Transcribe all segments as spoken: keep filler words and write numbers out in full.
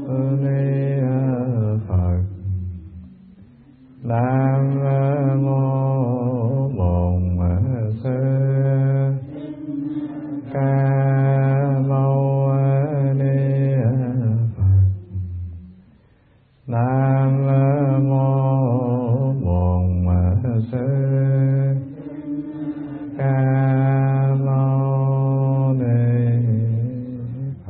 Ni Phật. Nam mô Bổn Sư Ca Mâu Ni Phật. Nam mô Bổn Sư Ca Mâu Ni Phật.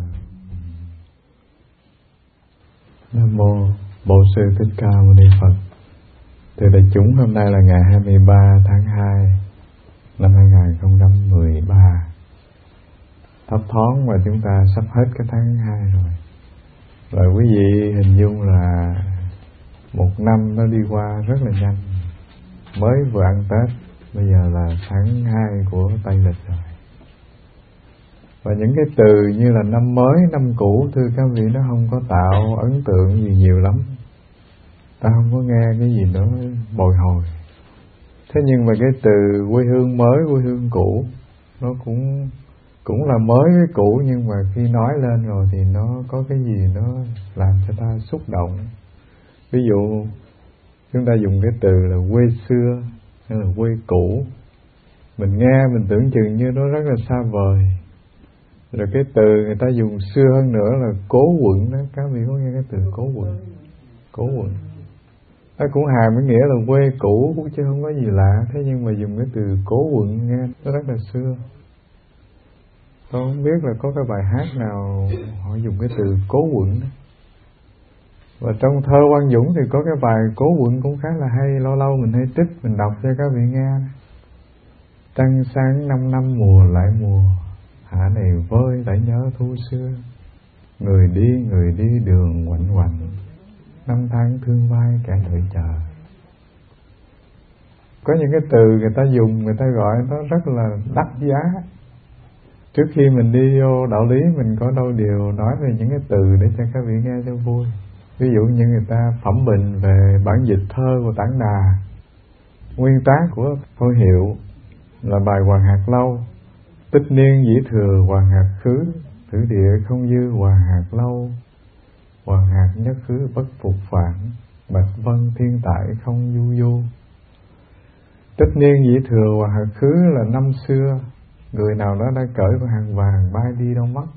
Nam mô Bổn Sư Thích Ca Mâu Ni Phật. Thưa đại chúng, hôm nay là ngày hai mươi ba tháng hai năm hai nghìn không trăm mười ba. Thấp thoáng và chúng ta sắp hết cái tháng hai rồi. Rồi quý vị hình dung là một năm nó đi qua rất là nhanh. Mới vừa ăn Tết, bây giờ là tháng hai của Tây Lịch rồi. Và những cái từ như là năm mới, năm cũ, thưa các vị, nó không có tạo ấn tượng gì nhiều lắm. Ta không có nghe cái gì đó bồi hồi. Thế nhưng mà cái từ quê hương mới, quê hương cũ, nó cũng cũng là mới với cũ, nhưng mà khi nói lên rồi thì nó có cái gì nó làm cho ta xúc động. Ví dụ chúng ta dùng cái từ là quê xưa hay là quê cũ, mình nghe mình tưởng chừng như nó rất là xa vời. Rồi cái từ người ta dùng xưa hơn nữa là cố quận đó, các vị có nghe cái từ cố quận? Cố quận nó cũng hàm cái nghĩa là quê cũ cũng chứ không có gì lạ. Thế nhưng mà dùng cái từ cố quận nghe nó rất là xưa. Tôi không biết là có cái bài hát nào họ dùng cái từ cố quận đó. Và trong thơ Quang Dũng thì có cái bài cố quận cũng khá là hay. Lâu lâu mình hay tích, mình đọc cho các vị nghe. Trăng sáng năm năm mùa lại mùa, hạ này vơi đã nhớ thu xưa. Người đi người đi đường quạnh quạnh, năm tháng thương vai kẻ đợi chờ. Có những cái từ người ta dùng, người ta gọi nó rất là đắt giá. Trước khi mình đi vô đạo lý, mình có đôi điều nói về những cái từ để cho các vị nghe cho vui. Ví dụ như người ta phẩm bình về bản dịch thơ của Tản Đà. Nguyên tác của Thôi Hiệu là bài Hoàng Hạt Lâu. Tích niên dĩ thừa hoàng hạt khứ, thử địa không dư hoàng hạt lâu. Hoàng hạt nhất khứ bất phục phản, bạch vân thiên tại không du du. Tích niên dĩ thừa hoàng hạt khứ là năm xưa, người nào đó đã cởi con hạt vàng bay đi đâu mất.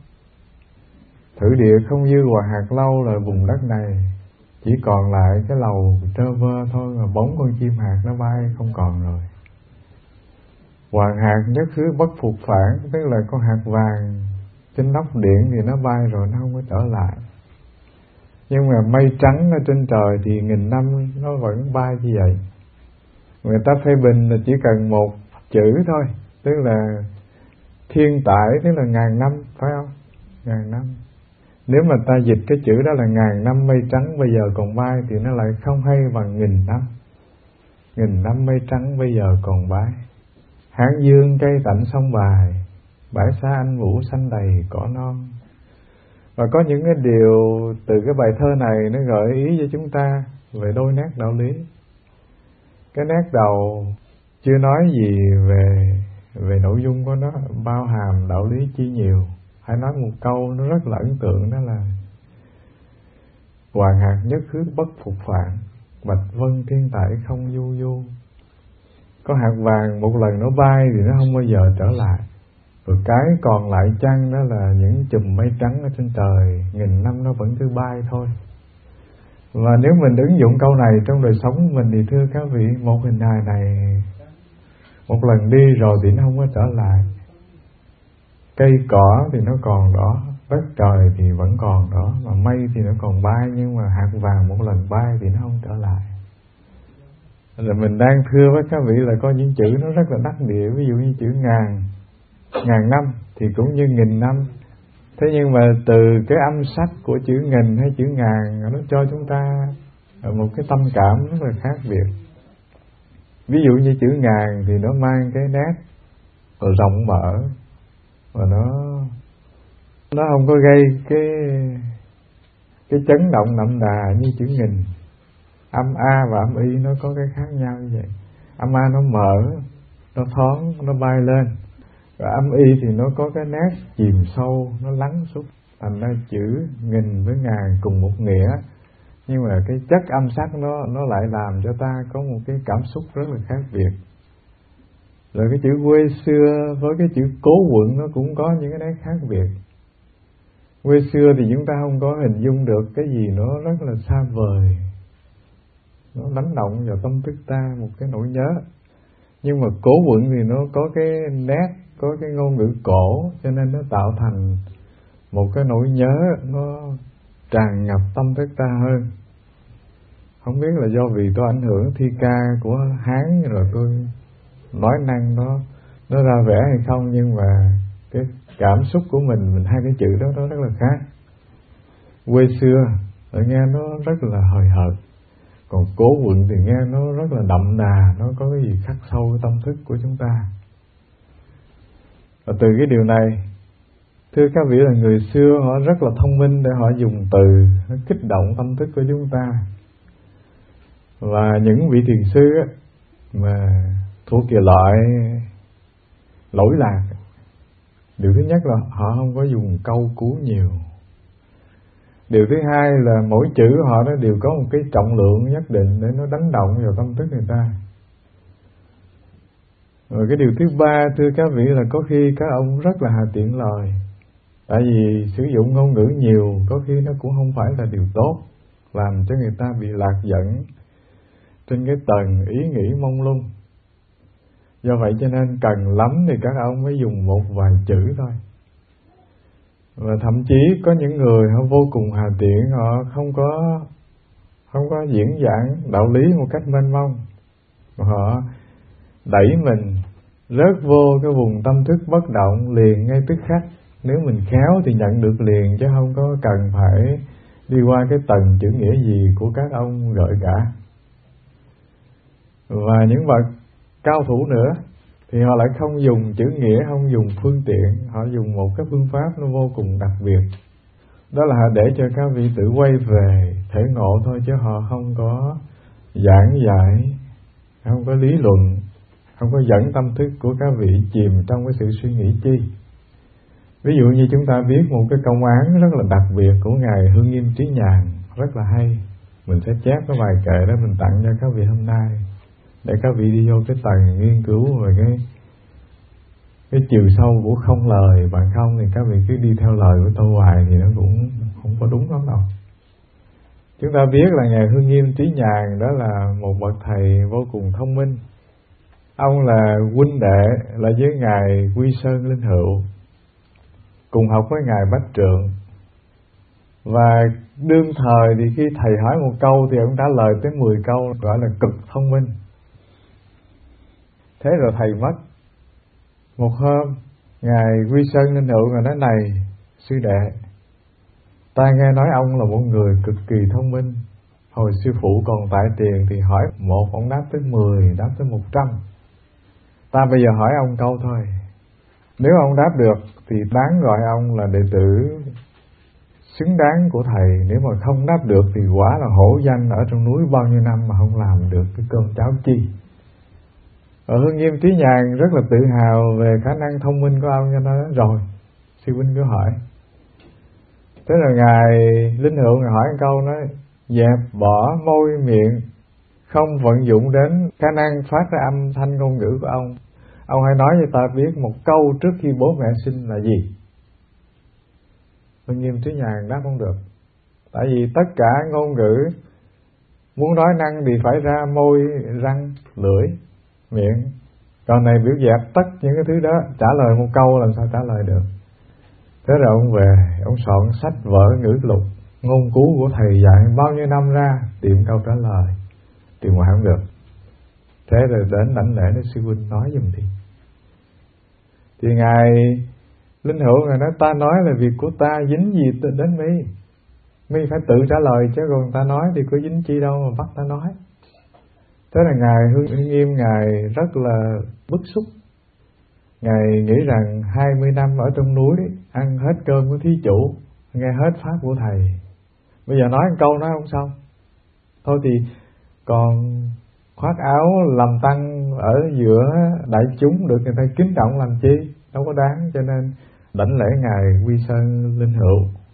Thử địa không dư hoàng hạt lâu là vùng đất này chỉ còn lại cái lầu trơ vơ thôi, mà bóng con chim hạt nó bay không còn rồi. Hoàng hạt nhất khứ bất phục phản, tức là con hạt vàng trên nóc điện thì nó bay rồi nó không có trở lại. Nhưng mà mây trắng ở trên trời thì nghìn năm nó vẫn bay như vậy. Người ta phê bình là chỉ cần một chữ thôi, tức là thiên tại, tức là ngàn năm, phải không? Ngàn năm. Nếu mà ta dịch cái chữ đó là ngàn năm mây trắng bây giờ còn bay thì nó lại không hay bằng nghìn năm. Nghìn năm mây trắng bây giờ còn bay. Hán dương cây tạnh sông bài, bãi xa anh vũ xanh đầy cỏ non. Và có những cái điều từ cái bài thơ này nó gợi ý cho chúng ta về đôi nét đạo lý. Cái nét đầu chưa nói gì về về nội dung của nó, bao hàm đạo lý chi nhiều. Hãy nói một câu nó rất là ấn tượng, đó là hoàng hạt nhất khứ bất phục phản, bạch vân thiên tại không du du. Có hạt vàng một lần nó bay thì nó không bao giờ trở lại. Rồi cái còn lại chăng đó là những chùm mây trắng ở trên trời, nghìn năm nó vẫn cứ bay thôi. Và nếu mình ứng dụng câu này trong đời sống của mình thì thưa các vị, một hình hài này một lần đi rồi thì nó không có trở lại. Cây cỏ thì nó còn đó, đất trời thì vẫn còn đó, mà mây thì nó còn bay, nhưng mà hạt vàng một lần bay thì nó không trở lại. Là mình đang thưa với các vị là có những chữ nó rất là đắc địa. Ví dụ như chữ ngàn, ngàn năm thì cũng như nghìn năm. Thế nhưng mà từ cái âm sắc của chữ nghìn hay chữ ngàn, nó cho chúng ta một cái tâm cảm rất là khác biệt. Ví dụ như chữ ngàn thì nó mang cái nét rộng mở, và nó nó không có gây cái cái chấn động đậm đà như chữ nghìn. Âm A và âm Y nó có cái khác nhau như vậy. Âm A nó mở, nó thoáng, nó bay lên. Và âm Y thì nó có cái nét chìm sâu, nó lắng xuống. thành ra chữ nghìn với ngàn cùng một nghĩa, nhưng mà cái chất âm sắc nó nó lại làm cho ta có một cái cảm xúc rất là khác biệt. Rồi cái chữ quê xưa với cái chữ cố quận nó cũng có những cái nét khác biệt. Quê xưa thì chúng ta không có hình dung được cái gì nó rất là xa vời, nó đánh động vào tâm thức ta một cái nỗi nhớ. Nhưng mà cố quận thì nó có cái nét, có cái ngôn ngữ cổ, cho nên nó tạo thành một cái nỗi nhớ nó tràn ngập tâm thức ta hơn. Không biết là do vì tôi ảnh hưởng thi ca của Hán rồi tôi nói năng nó nó ra vẻ hay không, nhưng mà cái cảm xúc của mình mình hai cái chữ đó nó rất là khác. Quê xưa ở nghe nó rất là hời hợt, còn cố quận thì nghe nó rất là đậm đà, nó có cái gì khắc sâu cái tâm thức của chúng ta. Và từ cái điều này, thưa các vị, là người xưa họ rất là thông minh để họ dùng từ nó kích động tâm thức của chúng ta. Và những vị thiền sư á, mà thuộc về loại lỗi lạc, điều thứ nhất là họ không có dùng câu cú nhiều. Điều thứ hai là mỗi chữ họ nó đều có một cái trọng lượng nhất định để nó đánh động vào tâm thức người ta. Rồi cái điều thứ ba, thưa các vị, là có khi các ông rất là hà tiện lời. Tại vì sử dụng ngôn ngữ nhiều có khi nó cũng không phải là điều tốt, làm cho người ta bị lạc dẫn trên cái tầng ý nghĩ mông lung. Do vậy cho nên cần lắm thì các ông mới dùng một vài chữ thôi. Và thậm chí có những người họ vô cùng hà tiện, họ không có không có diễn giảng đạo lý một cách mênh mông, họ đẩy mình rớt vô cái vùng tâm thức bất động liền ngay tức khắc. Nếu mình khéo thì nhận được liền, chứ không có cần phải đi qua cái tầng chữ nghĩa gì của các ông gợi cả. Và những bậc cao thủ nữa thì họ lại không dùng chữ nghĩa, không dùng phương tiện, họ dùng một cái phương pháp nó vô cùng đặc biệt. Đó là để cho các vị tự quay về thể ngộ thôi, chứ họ không có giảng giải, không có lý luận, không có dẫn tâm thức của các vị chìm trong cái sự suy nghĩ chi. Ví dụ như chúng ta viết một cái công án rất là đặc biệt của Ngài Hương Nghiêm Trí Nhàn, rất là hay. Mình sẽ chép cái bài kệ đó mình tặng cho các vị hôm nay, để các vị đi vô cái tầng nghiên cứu về cái cái chiều sâu của không lời. Bạn không thì các vị cứ đi theo lời của tôi hoài thì nó cũng không có đúng lắm đâu. Chúng ta biết là Ngài Hương Nghiêm Trí Nhàn đó là một bậc thầy vô cùng thông minh. Ông là huynh đệ là với Ngài Quy Sơn Linh Hữu, cùng học với Ngài Bách Trượng. Và đương thời thì khi thầy hỏi một câu thì ông trả lời tới mười câu, gọi là cực thông minh. Thế rồi thầy mất. Một hôm Ngài Quy Sơn Linh Hữu ngài nói: này sư đệ, ta nghe nói ông là một người cực kỳ thông minh. Hồi sư phụ còn tại tiền thì hỏi một, ông đáp tới mười, đáp tới một trăm. Ta bây giờ hỏi ông câu thôi. Nếu ông đáp được thì đáng gọi ông là đệ tử xứng đáng của thầy. Nếu mà không đáp được thì quả là hổ danh ở trong núi bao nhiêu năm mà không làm được cái cơm cháo chi. Ở Hương Nghiêm Trí Nhàn rất là tự hào về khả năng thông minh của ông, cho nên nói rồi sư huynh cứ hỏi. Thế là Ngài Linh Hữu ngài hỏi một câu, nói: dẹp bỏ môi miệng, không vận dụng đến khả năng phát ra âm thanh ngôn ngữ của ông. Ông hãy nói cho ta biết một câu trước khi bố mẹ sinh là gì. Hương Nghiêm Trí Nhàn đáp không được. Tại vì tất cả ngôn ngữ muốn nói năng thì phải ra môi, răng, lưỡi, miệng. Còn này biểu dẹp tất những cái thứ đó, trả lời một câu làm sao trả lời được. Thế rồi ông về, ông soạn sách vở ngữ lục, ngôn cú của thầy dạy bao nhiêu năm ra, tìm câu trả lời, tìm hoài không được. Thế rồi đến đảnh lễ nói: sư huynh nói giùm đi. Thì Ngài Linh Hữu ngài nói: ta nói là việc của ta, dính gì đến mi, mi phải tự trả lời, chứ còn ta nói thì có dính chi đâu mà bắt ta nói. Thế là Ngài Hương Nghiêm ngài rất là bức xúc. Ngài nghĩ rằng hai mươi năm ở trong núi ăn hết cơm của thí chủ, nghe hết pháp của thầy, bây giờ nói một câu nói không xong. Thôi thì còn khoác áo làm tăng ở giữa đại chúng được người ta kính trọng làm chi, đâu có đáng. Cho nên đảnh lễ Ngài Quy Sơn Linh Hữu,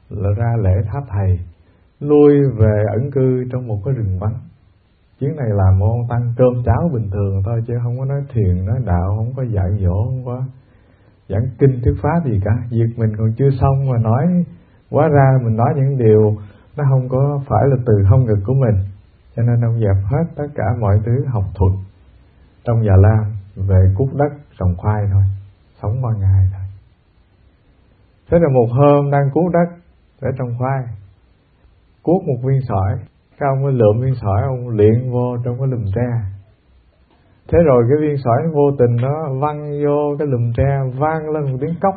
là ra lễ tháp thầy, lui về ẩn cư trong một cái rừng vắng. Chuyến này làm môn tăng cơm cháo bình thường thôi, chứ không có nói thiền, nói đạo, không có dạy dỗ, không có giảng kinh thuyết pháp gì cả. Việc mình còn chưa xong mà nói, hóa ra mình nói những điều nó không có phải là từ hông ngực của mình. Cho nên ông dẹp hết tất cả mọi thứ học thuật trong Già Lam về cuốc đất trồng khoai thôi, sống qua ngày thôi. Thế là một hôm đang cuốc đất để trồng khoai, cuốc một viên sỏi, cái ông mới lượm viên sỏi, ông liệng vô trong cái lùm tre. Thế rồi cái viên sỏi vô tình nó văng vô cái lùm tre, vang lên một tiếng cốc.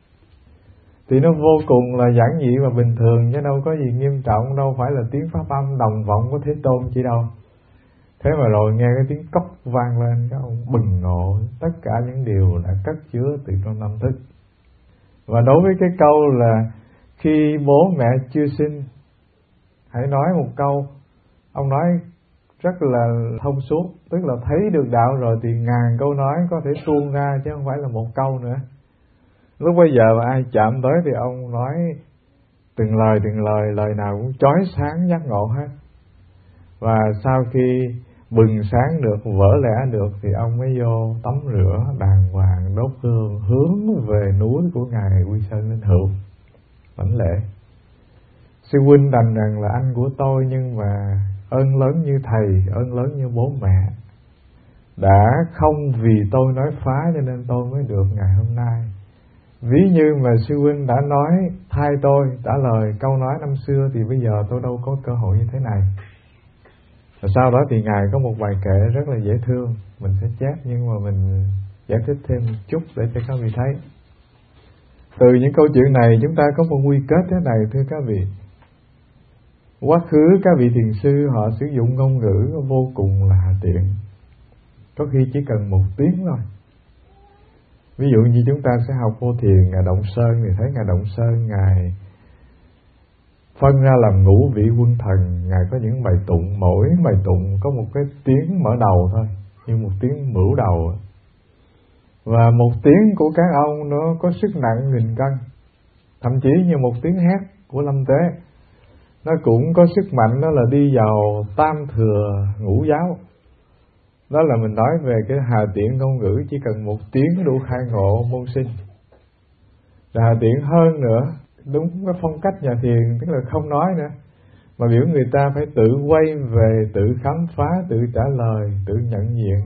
Thì nó vô cùng là giản dị và bình thường, chứ đâu có gì nghiêm trọng, đâu phải là tiếng pháp âm đồng vọng của Thế Tôn chỉ đâu. Thế mà rồi nghe cái tiếng cốc vang lên, các ông bừng ngộ tất cả những điều đã cất chứa từ trong tâm thức. Và đối với cái câu là khi bố mẹ chưa sinh, hãy nói một câu, ông nói rất là thông suốt, tức là thấy được đạo rồi thì ngàn câu nói có thể tuôn ra, chứ không phải là một câu nữa. Lúc bây giờ mà ai chạm tới thì ông nói từng lời từng lời, lời nào cũng chói sáng giác ngộ hết. Và sau khi bừng sáng được, vỡ lẽ được, thì ông mới vô tắm rửa đàng hoàng, đốt hương, hướng về núi của Ngài Quy Sơn Linh Hữu lãnh lễ. Sư huynh đành rằng là anh của tôi, nhưng mà ơn lớn như thầy, ơn lớn như bố mẹ đã không vì tôi nói phá cho nên tôi mới được ngày hôm nay. Ví như mà sư huynh đã nói thay tôi trả lời câu nói năm xưa, thì bây giờ tôi đâu có cơ hội như thế này. Và sau đó thì Ngài có một bài kệ rất là dễ thương, mình sẽ chép nhưng mà mình giải thích thêm một chút để cho các vị thấy. Từ những câu chuyện này chúng ta có một quy kết thế này, thưa các vị. Quá khứ các vị thiền sư họ sử dụng ngôn ngữ vô cùng là hà tiện, có khi chỉ cần một tiếng thôi. Ví dụ như chúng ta sẽ học vô thiền Ngài Động Sơn, thì thấy Ngài Động Sơn Ngài phân ra làm ngũ vị quân thần. Ngài có những bài tụng, mỗi bài tụng có một cái tiếng mở đầu thôi, như một tiếng mửu đầu. Và một tiếng của các ông nó có sức nặng nghìn cân, thậm chí như một tiếng hét của Lâm Tế, nó cũng có sức mạnh, đó là đi vào tam thừa ngũ giáo. Đó là mình nói về cái hà tiện ngôn ngữ, chỉ cần một tiếng đủ khai ngộ môn sinh. Và hà tiện hơn nữa, đúng cái phong cách nhà thiền, tức là không nói nữa, mà biểu người ta phải tự quay về, tự khám phá, tự trả lời, tự nhận diện.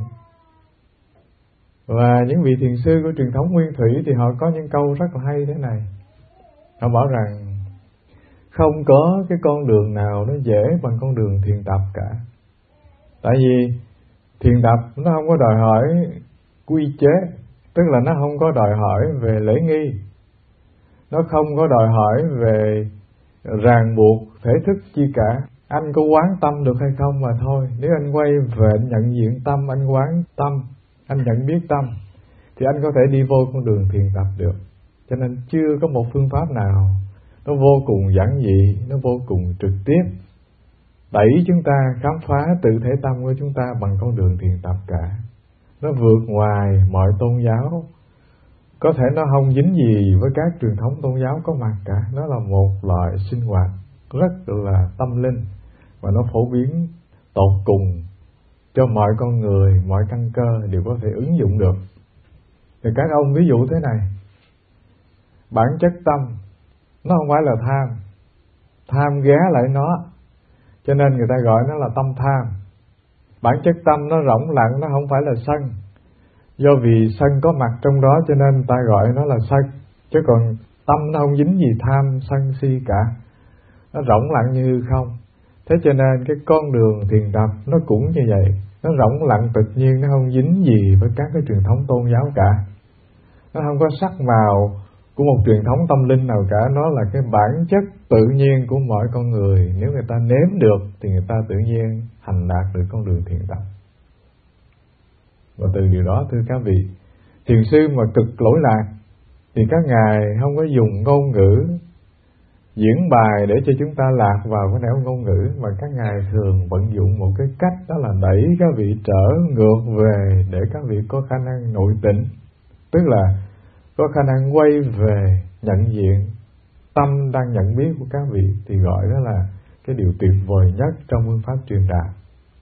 Và những vị thiền sư của truyền thống Nguyên Thủy thì họ có những câu rất là hay thế này. Họ bảo rằng không có cái con đường nào nó dễ bằng con đường thiền tập cả. Tại vì thiền tập nó không có đòi hỏi quy chế, tức là nó không có đòi hỏi về lễ nghi, nó không có đòi hỏi về ràng buộc thể thức chi cả. Anh có quán tâm được hay không mà thôi. Nếu anh quay về anh nhận diện tâm, anh quán tâm, anh nhận biết tâm, thì anh có thể đi vô con đường thiền tập được. Cho nên chưa có một phương pháp nào nó vô cùng giản dị, nó vô cùng trực tiếp đẩy chúng ta khám phá tự thể tâm của chúng ta bằng con đường thiền tập cả. Nó vượt ngoài mọi tôn giáo, có thể nó không dính gì với các truyền thống tôn giáo có mặt cả. Nó là một loại sinh hoạt rất là tâm linh, và nó phổ biến tột cùng cho mọi con người, mọi căn cơ đều có thể ứng dụng được. Thì các ông ví dụ thế này, bản chất tâm nó không phải là tham, tham ghé lại nó, cho nên người ta gọi nó là tâm tham. Bản chất tâm nó rỗng lặng, nó không phải là sân. Do vì sân có mặt trong đó cho nên người ta gọi nó là sân. Chứ còn tâm nó không dính gì tham, sân, si cả. Nó rỗng lặng như hư không. Thế cho nên cái con đường thiền tập nó cũng như vậy. Nó rỗng lặng tự nhiên, nó không dính gì với các cái truyền thống tôn giáo cả. Nó không có sắc màu của một truyền thống tâm linh nào cả. Nó là cái bản chất tự nhiên của mọi con người. Nếu người ta nếm được thì người ta tự nhiên hành đạt được con đường thiền tập. Và từ điều đó thưa các vị, thiền sư mà cực lỗi lạc thì các ngài không có dùng ngôn ngữ diễn bài để cho chúng ta lạc vào cái nẻo ngôn ngữ, mà các ngài thường vận dụng một cái cách, đó là đẩy các vị trở ngược về để các vị có khả năng nội tĩnh, tức là có khả năng quay về nhận diện tâm đang nhận biết của các vị thì gọi đó là cái điều tuyệt vời nhất trong phương pháp truyền đạo.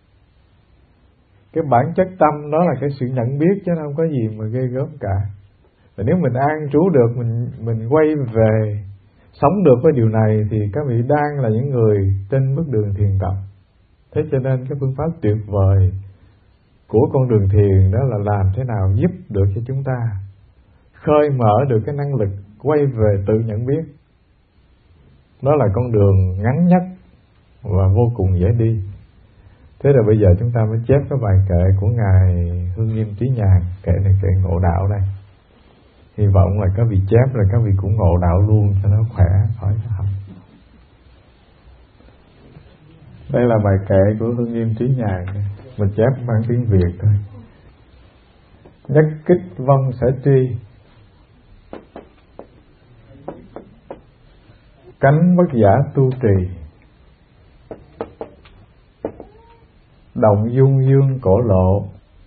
Cái bản chất tâm đó là cái sự nhận biết, chứ không có gì mà ghê gớm cả. Và nếu mình an trú được, mình mình quay về sống được với điều này thì các vị đang là những người trên bước đường thiền tập. Thế cho nên cái phương pháp tuyệt vời của con đường thiền đó là làm thế nào giúp được cho chúng ta khơi mở được cái năng lực quay về tự nhận biết. Đó là con đường ngắn nhất và vô cùng dễ đi. Thế rồi bây giờ chúng ta mới chép cái bài kệ của Ngài Hương Nghiêm Trí Nhàn. Kệ này kệ ngộ đạo đây. Hy vọng là các vị chép là các vị cũng ngộ đạo luôn cho nó khỏe, khỏi học. Đây là bài kệ của Hương Nghiêm Trí Nhàn. Mình chép bằng tiếng Việt thôi. Nhất kích vong sở tri, cánh bất giả tu trì, đồng dung dương cổ lộ,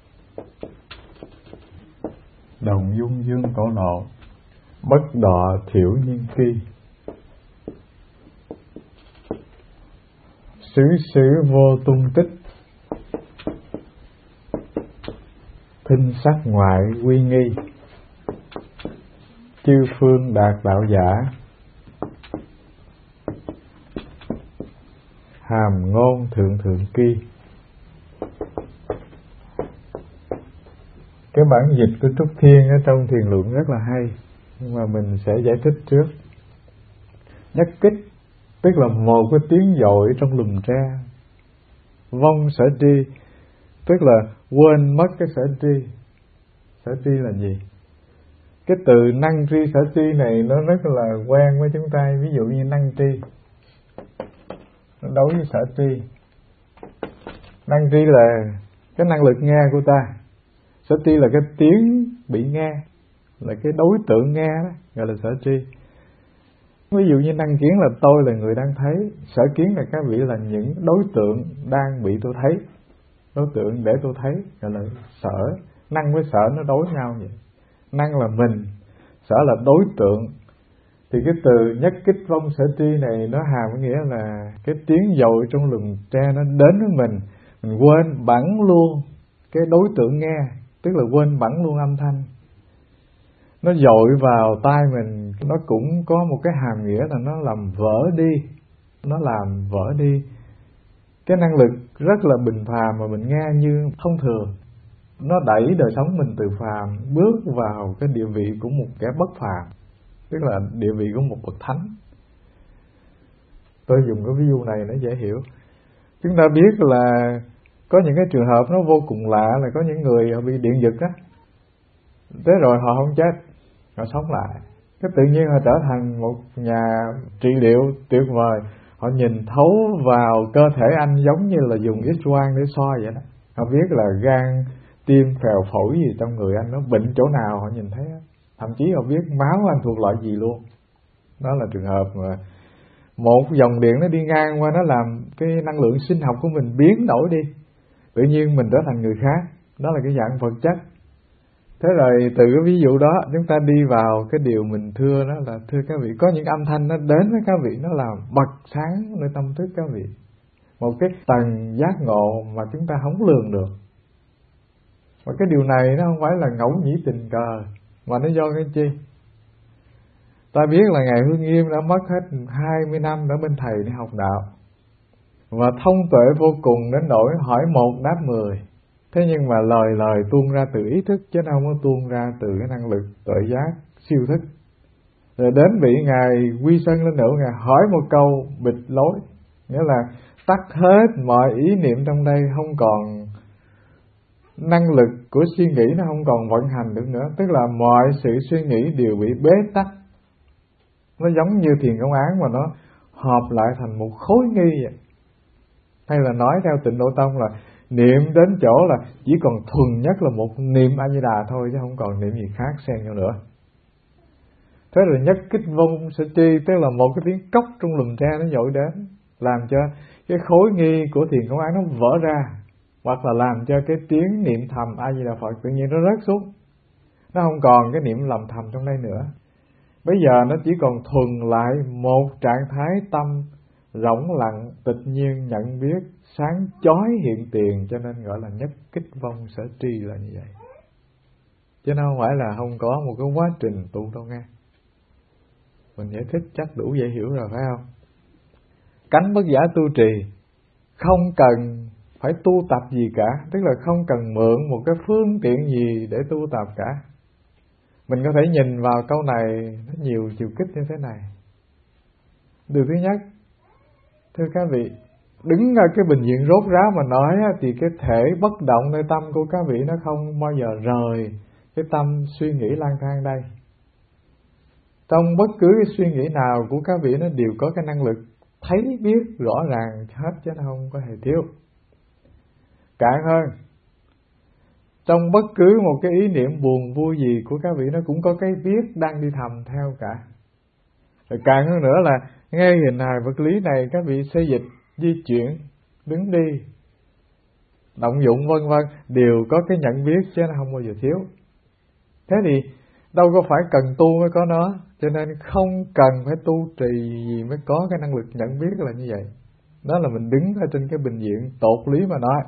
đồng dung dương cổ lộ, bất đọ thiểu nhiên kỳ, xứ xứ vô tung tích, thinh sắc ngoại quy nghi, chư phương đạt đạo giả, hàm ngôn thượng thượng kỳ. Cái bản dịch của Trúc Thiên ở trong Thiền Luận rất là hay, nhưng mà mình sẽ giải thích trước. Nhất kích tức là một cái tiếng dội trong lùm tre. Vong sở tri tức là quên mất cái sở tri. Sở tri là gì? Cái từ năng tri sở tri này nó rất là quen với chúng ta. Ví dụ như năng tri nó đối với sở tri. Năng tri là cái năng lực nghe của ta. Sở tri là cái tiếng bị nghe, là cái đối tượng nghe đó, gọi là sở tri. Ví dụ như năng kiến là tôi là người đang thấy, sở kiến là các vị là những đối tượng đang bị tôi thấy, đối tượng để tôi thấy, gọi là sở. Năng với sở nó đối nhau vậy. Năng là mình, sở là đối tượng. Thì cái từ nhất kích vong sở tri này nó hàm nghĩa là cái tiếng dội trong lùm tre nó đến với mình, mình quên bẵng luôn cái đối tượng nghe, tức là quên bẵng luôn âm thanh. Nó dội vào tai mình, nó cũng có một cái hàm nghĩa là nó làm vỡ đi, nó làm vỡ đi cái năng lực rất là bình phàm mà mình nghe như thông thường. Nó đẩy đời sống mình từ phàm bước vào cái địa vị của một kẻ bất phàm, tức là địa vị của một bậc thánh. Tôi dùng cái ví dụ này nó dễ hiểu. Chúng ta biết là có những cái trường hợp nó vô cùng lạ, là có những người họ bị điện giật á, thế rồi họ không chết, họ sống lại. Cái tự nhiên họ trở thành một nhà trị liệu tuyệt vời. Họ nhìn thấu vào cơ thể anh giống như là dùng X-quang để soi vậy đó. Họ biết là gan, tim, phèo, phổi gì trong người anh nó bệnh chỗ nào họ nhìn thấy. Thậm chí họ biết máu anh thuộc loại gì luôn. Đó là trường hợp mà một dòng điện nó đi ngang qua, nó làm cái năng lượng sinh học của mình biến đổi đi. Tự nhiên mình trở thành người khác. Đó là cái dạng vật chất. Thế rồi từ cái ví dụ đó chúng ta đi vào cái điều mình thưa đó là, thưa các vị, có những âm thanh nó đến với các vị, nó làm bật sáng nơi tâm thức các vị. Một cái tầng giác ngộ mà chúng ta không lường được. Và cái điều này nó không phải là ngẫu nhĩ tình cờ, mà nó do cái chi? Ta biết là Ngài Hương Nghiêm đã mất hết hai mươi năm ở bên thầy để học đạo, và thông tuệ vô cùng đến nỗi hỏi một đáp mười. Thế nhưng mà lời lời tuôn ra từ ý thức, chứ không có tuôn ra từ cái năng lực tuệ giác siêu thức. Rồi đến vị Ngài quy sân lên nữa, Ngài hỏi một câu bịch lối, nghĩa là tắt hết mọi ý niệm trong đây, không còn năng lực của suy nghĩ, nó không còn vận hành được nữa. Tức là mọi sự suy nghĩ đều bị bế tắc. Nó giống như thiền công án mà nó hợp lại thành một khối nghi vậy. Hay là nói theo Tịnh Độ Tông là niệm đến chỗ là chỉ còn thuần nhất là một niệm A Di Đà thôi, chứ không còn niệm gì khác xen nhau nữa. Thế rồi nhất kích vong sở tri, tức là một cái tiếng cốc trong lùm tre nó dội đến, làm cho cái khối nghi của thiền công án nó vỡ ra, hoặc là làm cho cái tiếng niệm thầm A Di Đà Phật tự nhiên nó rớt xuống, nó không còn cái niệm lầm thầm trong đây nữa. Bây giờ nó chỉ còn thuần lại một trạng thái tâm rỗng lặng, tịch nhiên, nhận biết, sáng chói hiện tiền, cho nên gọi là nhất kích vong sở tri là như vậy. Chứ nó không phải là không có một cái quá trình tu đâu nghe. Mình giải thích chắc đủ dễ hiểu rồi phải không? Cánh bất giả tu trì, không cần phải tu tập gì cả, tức là không cần mượn một cái phương tiện gì để tu tập cả. Mình có thể nhìn vào câu này nó nhiều chiều kích như thế này. Điều thứ nhất, thưa các vị, đứng ở cái bình diện rốt ráo mà nói thì cái thể bất động nơi tâm của các vị nó không bao giờ rời cái tâm suy nghĩ lang thang đây. Trong bất cứ cái suy nghĩ nào của các vị nó đều có cái năng lực thấy biết rõ ràng hết, chứ nó không có hề thiếu. Cạn hơn, trong bất cứ một cái ý niệm buồn vui gì của các vị nó cũng có cái biết đang đi thầm theo cả. Rồi cạn hơn nữa là ngay hình hài vật lý này các vị xây dịch, di chuyển, đứng đi, động dụng vân vân đều có cái nhận biết, chứ nó không bao giờ thiếu. Thế thì đâu có phải cần tu mới có nó, cho nên không cần phải tu trì gì mới có cái năng lực nhận biết là như vậy. Đó là mình đứng ở trên cái bình diện tột lý mà nói.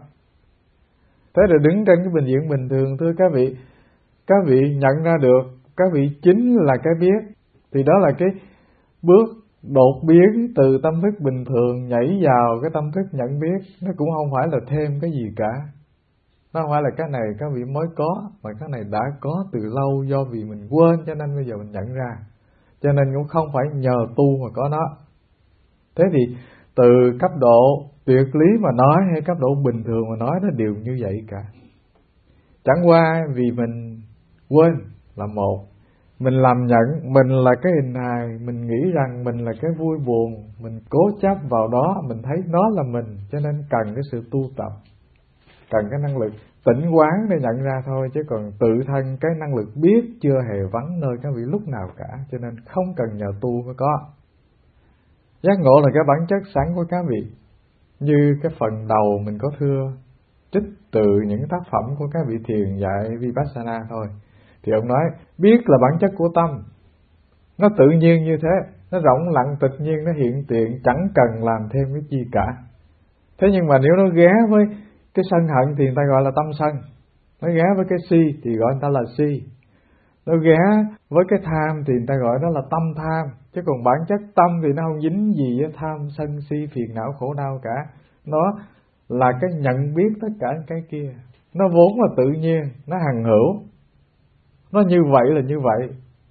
Thế rồi đứng trên cái bình diện bình thường, thưa các vị, các vị nhận ra được các vị chính là cái biết, thì đó là cái bước đột biến từ tâm thức bình thường nhảy vào cái tâm thức nhận biết. Nó cũng không phải là thêm cái gì cả. Nó không phải là cái này các vị mới có, mà cái này đã có từ lâu, do vì mình quên cho nên bây giờ mình nhận ra. Cho nên cũng không phải nhờ tu mà có nó. Thế thì từ cấp độ tuyệt lý mà nói hay cấp độ bình thường mà nói, nó đều như vậy cả. Chẳng qua vì mình quên là một, mình làm nhận mình là cái hình hài, mình nghĩ rằng mình là cái vui buồn, mình cố chấp vào đó, mình thấy nó là mình, cho nên cần cái sự tu tập, cần cái năng lực tỉnh quán để nhận ra thôi. Chứ còn tự thân cái năng lực biết chưa hề vắng nơi các vị lúc nào cả, cho nên không cần nhờ tu mới có. Giác ngộ là cái bản chất sẵn của các vị. Như cái phần đầu mình có thưa trích từ những tác phẩm của các vị thiền dạy Vipassana thôi, thì ông nói biết là bản chất của tâm, nó tự nhiên như thế, nó rỗng lặng tịch nhiên, nó hiện tiện, chẳng cần làm thêm cái gì cả. Thế nhưng mà nếu nó ghé với cái sân hận thì người ta gọi là tâm sân, nó ghé với cái si thì gọi người ta là si, nó ghé với cái tham thì người ta gọi đó là tâm tham. Chứ còn bản chất tâm thì nó không dính gì với tham sân si phiền não khổ đau cả. Nó là cái nhận biết tất cả cái kia, nó vốn là tự nhiên, nó hằng hữu, nó như vậy là như vậy.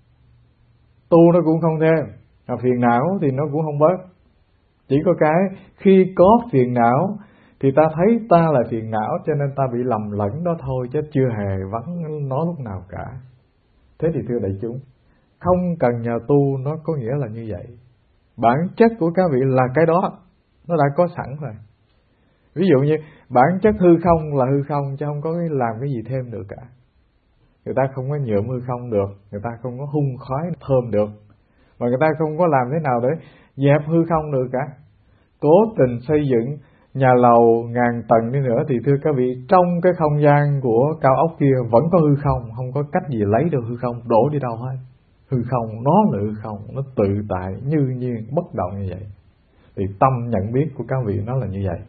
Tu nó cũng không thêm, mà phiền não thì nó cũng không bớt. Chỉ có cái khi có phiền não thì ta thấy ta là phiền não, cho nên ta bị lầm lẫn đó thôi, chứ chưa hề vắng nó lúc nào cả. Thế thì thưa đại chúng, không cần nhờ tu nó có nghĩa là như vậy. Bản chất của các vị là cái đó, nó đã có sẵn rồi. Ví dụ như bản chất hư không là hư không, chứ không có cái làm cái gì thêm được cả. Người ta không có nhuộm hư không được, người ta không có hun khói thơm được, mà người ta không có làm thế nào để dẹp hư không được cả. Cố tình xây dựng nhà lầu ngàn tầng đi nữa thì thưa các vị, trong cái không gian của cao ốc kia vẫn có hư không, không có cách gì lấy được hư không, đổ đi đâu hết. Hư không nó là hư không, nó tự tại như nhiên bất động như vậy. Thì tâm nhận biết của các vị nó là như vậy.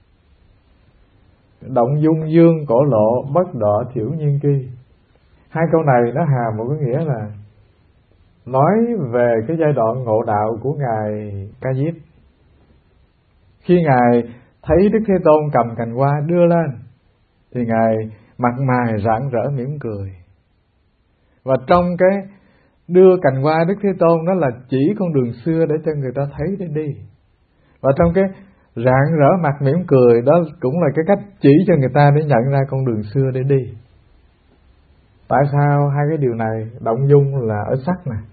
Động dung dương cổ lộ, bất đọ thiểu nhiên kỳ. Hai câu này nó hàm một cái nghĩa là nói về cái giai đoạn ngộ đạo của Ngài Ca Diếp. Khi Ngài thấy Đức Thế Tôn cầm cành hoa đưa lên thì Ngài mặt mày rạng rỡ mỉm cười. Và trong cái đưa cành hoa Đức Thế Tôn đó là chỉ con đường xưa để cho người ta thấy để đi. Và trong cái rạng rỡ mặt mỉm cười đó cũng là cái cách chỉ cho người ta để nhận ra con đường xưa để đi. Tại sao hai cái điều này? Động dung là ở sắc nè,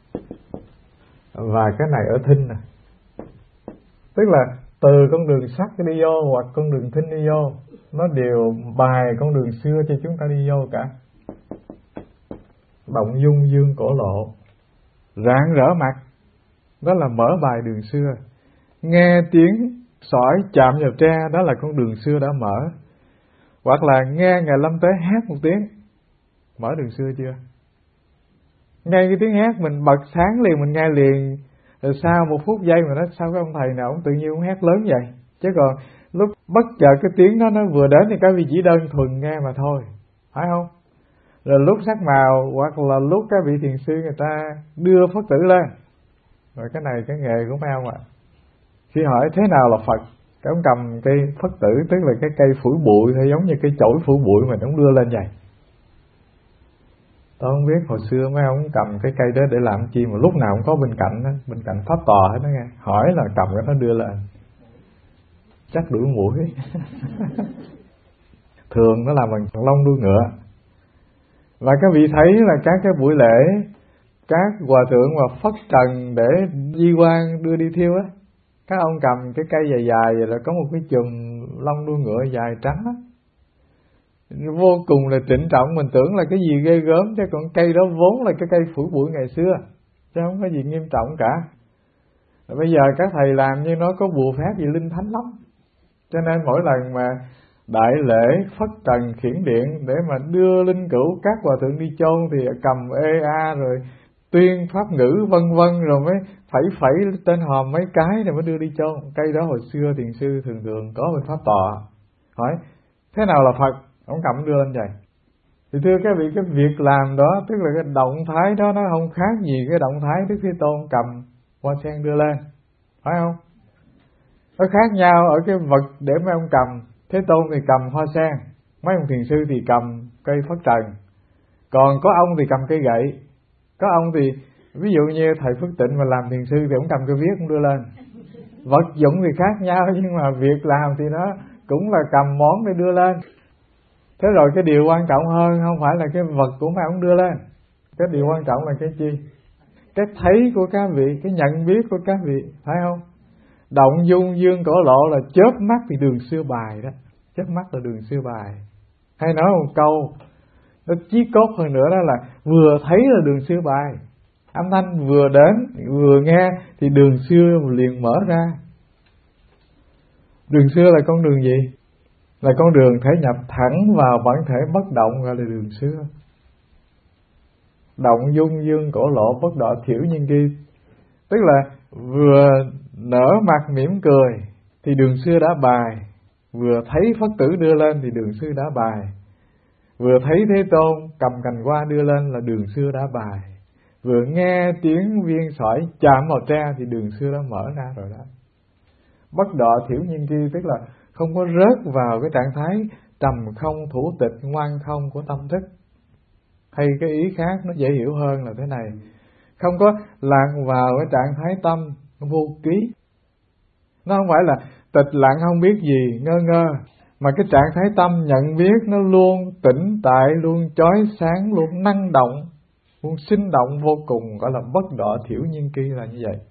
và cái này ở thinh nè. Tức là từ con đường sắc đi vô hoặc con đường thinh đi vô, nó đều bài con đường xưa cho chúng ta đi vô cả. Động dung dương cổ lộ, rạng rỡ mặt, đó là mở bài đường xưa. Nghe tiếng sỏi chạm vào tre, đó là con đường xưa đã mở. Hoặc là nghe Ngài Lâm Tế hát một tiếng, mở đường xưa chưa? Ngay cái tiếng hét mình bật sáng liền, mình nghe liền. Rồi sau một phút giây mà nói sao cái ông thầy nào ông tự nhiên ông hét lớn vậy. Chứ còn lúc bất chợt cái tiếng đó nó vừa đến thì các vị chỉ đơn thuần nghe mà thôi, phải không? Rồi lúc sắc màu hoặc là lúc các vị thiền sư người ta đưa Phật tử lên. Rồi cái này cái nghề của mấy ông ạ. À. Khi hỏi thế nào là Phật, cái ông cầm cây Phật tử, tức là cái cây phủi bụi hay giống như cái chổi phủi bụi mà ông đưa lên vậy. Tôi không biết hồi xưa mấy ông cầm cái cây đó để làm chi mà lúc nào cũng có bên cạnh đó, bên cạnh pháp tòa hết đó nghe. Hỏi là cầm cái nó đưa lên. Chắc đuổi mũi. Thường nó làm bằng lông đuôi ngựa. Và các vị thấy là các cái buổi lễ, các hòa thượng mà phất trần để di quan đưa đi thiêu á, các ông cầm cái cây dài dài vậy là có một cái chùm lông đuôi ngựa dài trắng á, vô cùng là trịnh trọng. Mình tưởng là cái gì ghê gớm, chứ còn cây đó vốn là cái cây phủi bụi ngày xưa, chứ không có gì nghiêm trọng cả. Rồi bây giờ các thầy làm như nó có bùa phép gì linh thánh lắm, cho nên mỗi lần mà đại lễ phất trần khiển điện để mà đưa linh cữu các hòa thượng đi chôn thì cầm ê a rồi tuyên pháp ngữ vân vân, rồi mới phẩy phẩy tên hòm mấy cái rồi mới đưa đi chôn. Cây đó hồi xưa thiền sư thường thường có bên pháp tòa. Hỏi thế nào là Phật, ông cầm đưa lên vậy. Thì thưa các vị, cái việc làm đó, tức là cái động thái đó, nó không khác gì cái động thái Đức Thế Tôn cầm hoa sen đưa lên, phải không? Nó khác nhau ở cái vật để mấy ông cầm. Thế Tôn thì cầm hoa sen, mấy ông thiền sư thì cầm cây phất trần, còn có ông thì cầm cây gậy. Có ông thì ví dụ như thầy Phước Tịnh mà làm thiền sư thì ông cầm cây viết ông đưa lên. Vật dụng thì khác nhau, nhưng mà việc làm thì nó cũng là cầm món để đưa lên. Thế rồi cái điều quan trọng hơn không phải là cái vật của mấy ông đưa lên, cái điều quan trọng là cái chi? Cái thấy của các vị, cái nhận biết của các vị, phải không? Động dung dương cổ lộ là chớp mắt thì đường xưa bài đó. Chớp mắt là đường xưa bài. Hay nói một câu nó chí cốt hơn nữa, đó là vừa thấy là đường xưa bài. Âm thanh vừa đến, vừa nghe thì đường xưa liền mở ra. Đường xưa là con đường gì? Là con đường thể nhập thẳng vào bản thể bất động, gọi là đường xưa. Động dung dương cổ lộ bất đọ thiểu nhân kỳ. Tức là vừa nở mặt mỉm cười thì đường xưa đã bài, vừa thấy Phật tử đưa lên thì đường xưa đã bài, vừa thấy Thế Tôn cầm cành hoa đưa lên là đường xưa đã bài, vừa nghe tiếng viên sỏi chạm vào tre thì đường xưa đã mở ra rồi đó. Bất đọ thiểu nhân kỳ tức là không có rớt vào cái trạng thái trầm không thủ tịch ngoan không của tâm thức. Hay cái ý khác nó dễ hiểu hơn là thế này: không có lạc vào cái trạng thái tâm vô ký. Nó không phải là tịch lặng không biết gì, ngơ ngơ, mà cái trạng thái tâm nhận biết nó luôn tĩnh tại, luôn chói sáng, luôn năng động, luôn sinh động vô cùng, gọi là bất đọ thiểu nhân kỳ là như vậy.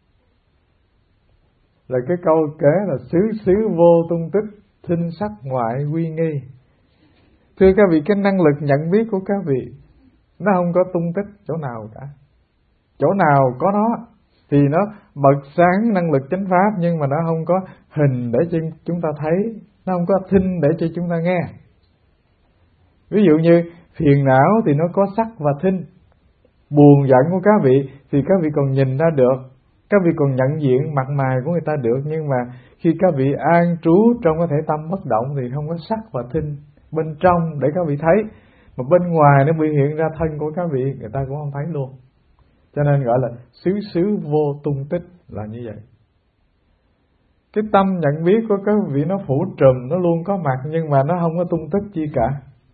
Là cái câu kế là xứ xứ vô tung tích, thinh sắc ngoại quy nghi. Thưa các vị, cái năng lực nhận biết của các vị nó không có tung tích chỗ nào cả. Chỗ nào có nó thì nó bật sáng năng lực chánh pháp, nhưng mà nó không có hình để cho chúng ta thấy, nó không có thinh để cho chúng ta nghe. Ví dụ như phiền não thì nó có sắc và thinh. Buồn giận của các vị thì các vị còn nhìn ra được, các vị còn nhận diện mặt mày của người ta được, nhưng mà khi các vị an trú trong cái thể tâm bất động thì không có sắc và thinh bên trong để các vị thấy, mà bên ngoài nó biểu hiện ra thân của các vị người ta cũng không thấy luôn. Cho nên gọi là xứ xứ vô tung tích là như vậy. Cái tâm nhận biết của các vị nó phủ trùm, nó luôn có mặt, nhưng mà nó không có tung tích chi cả.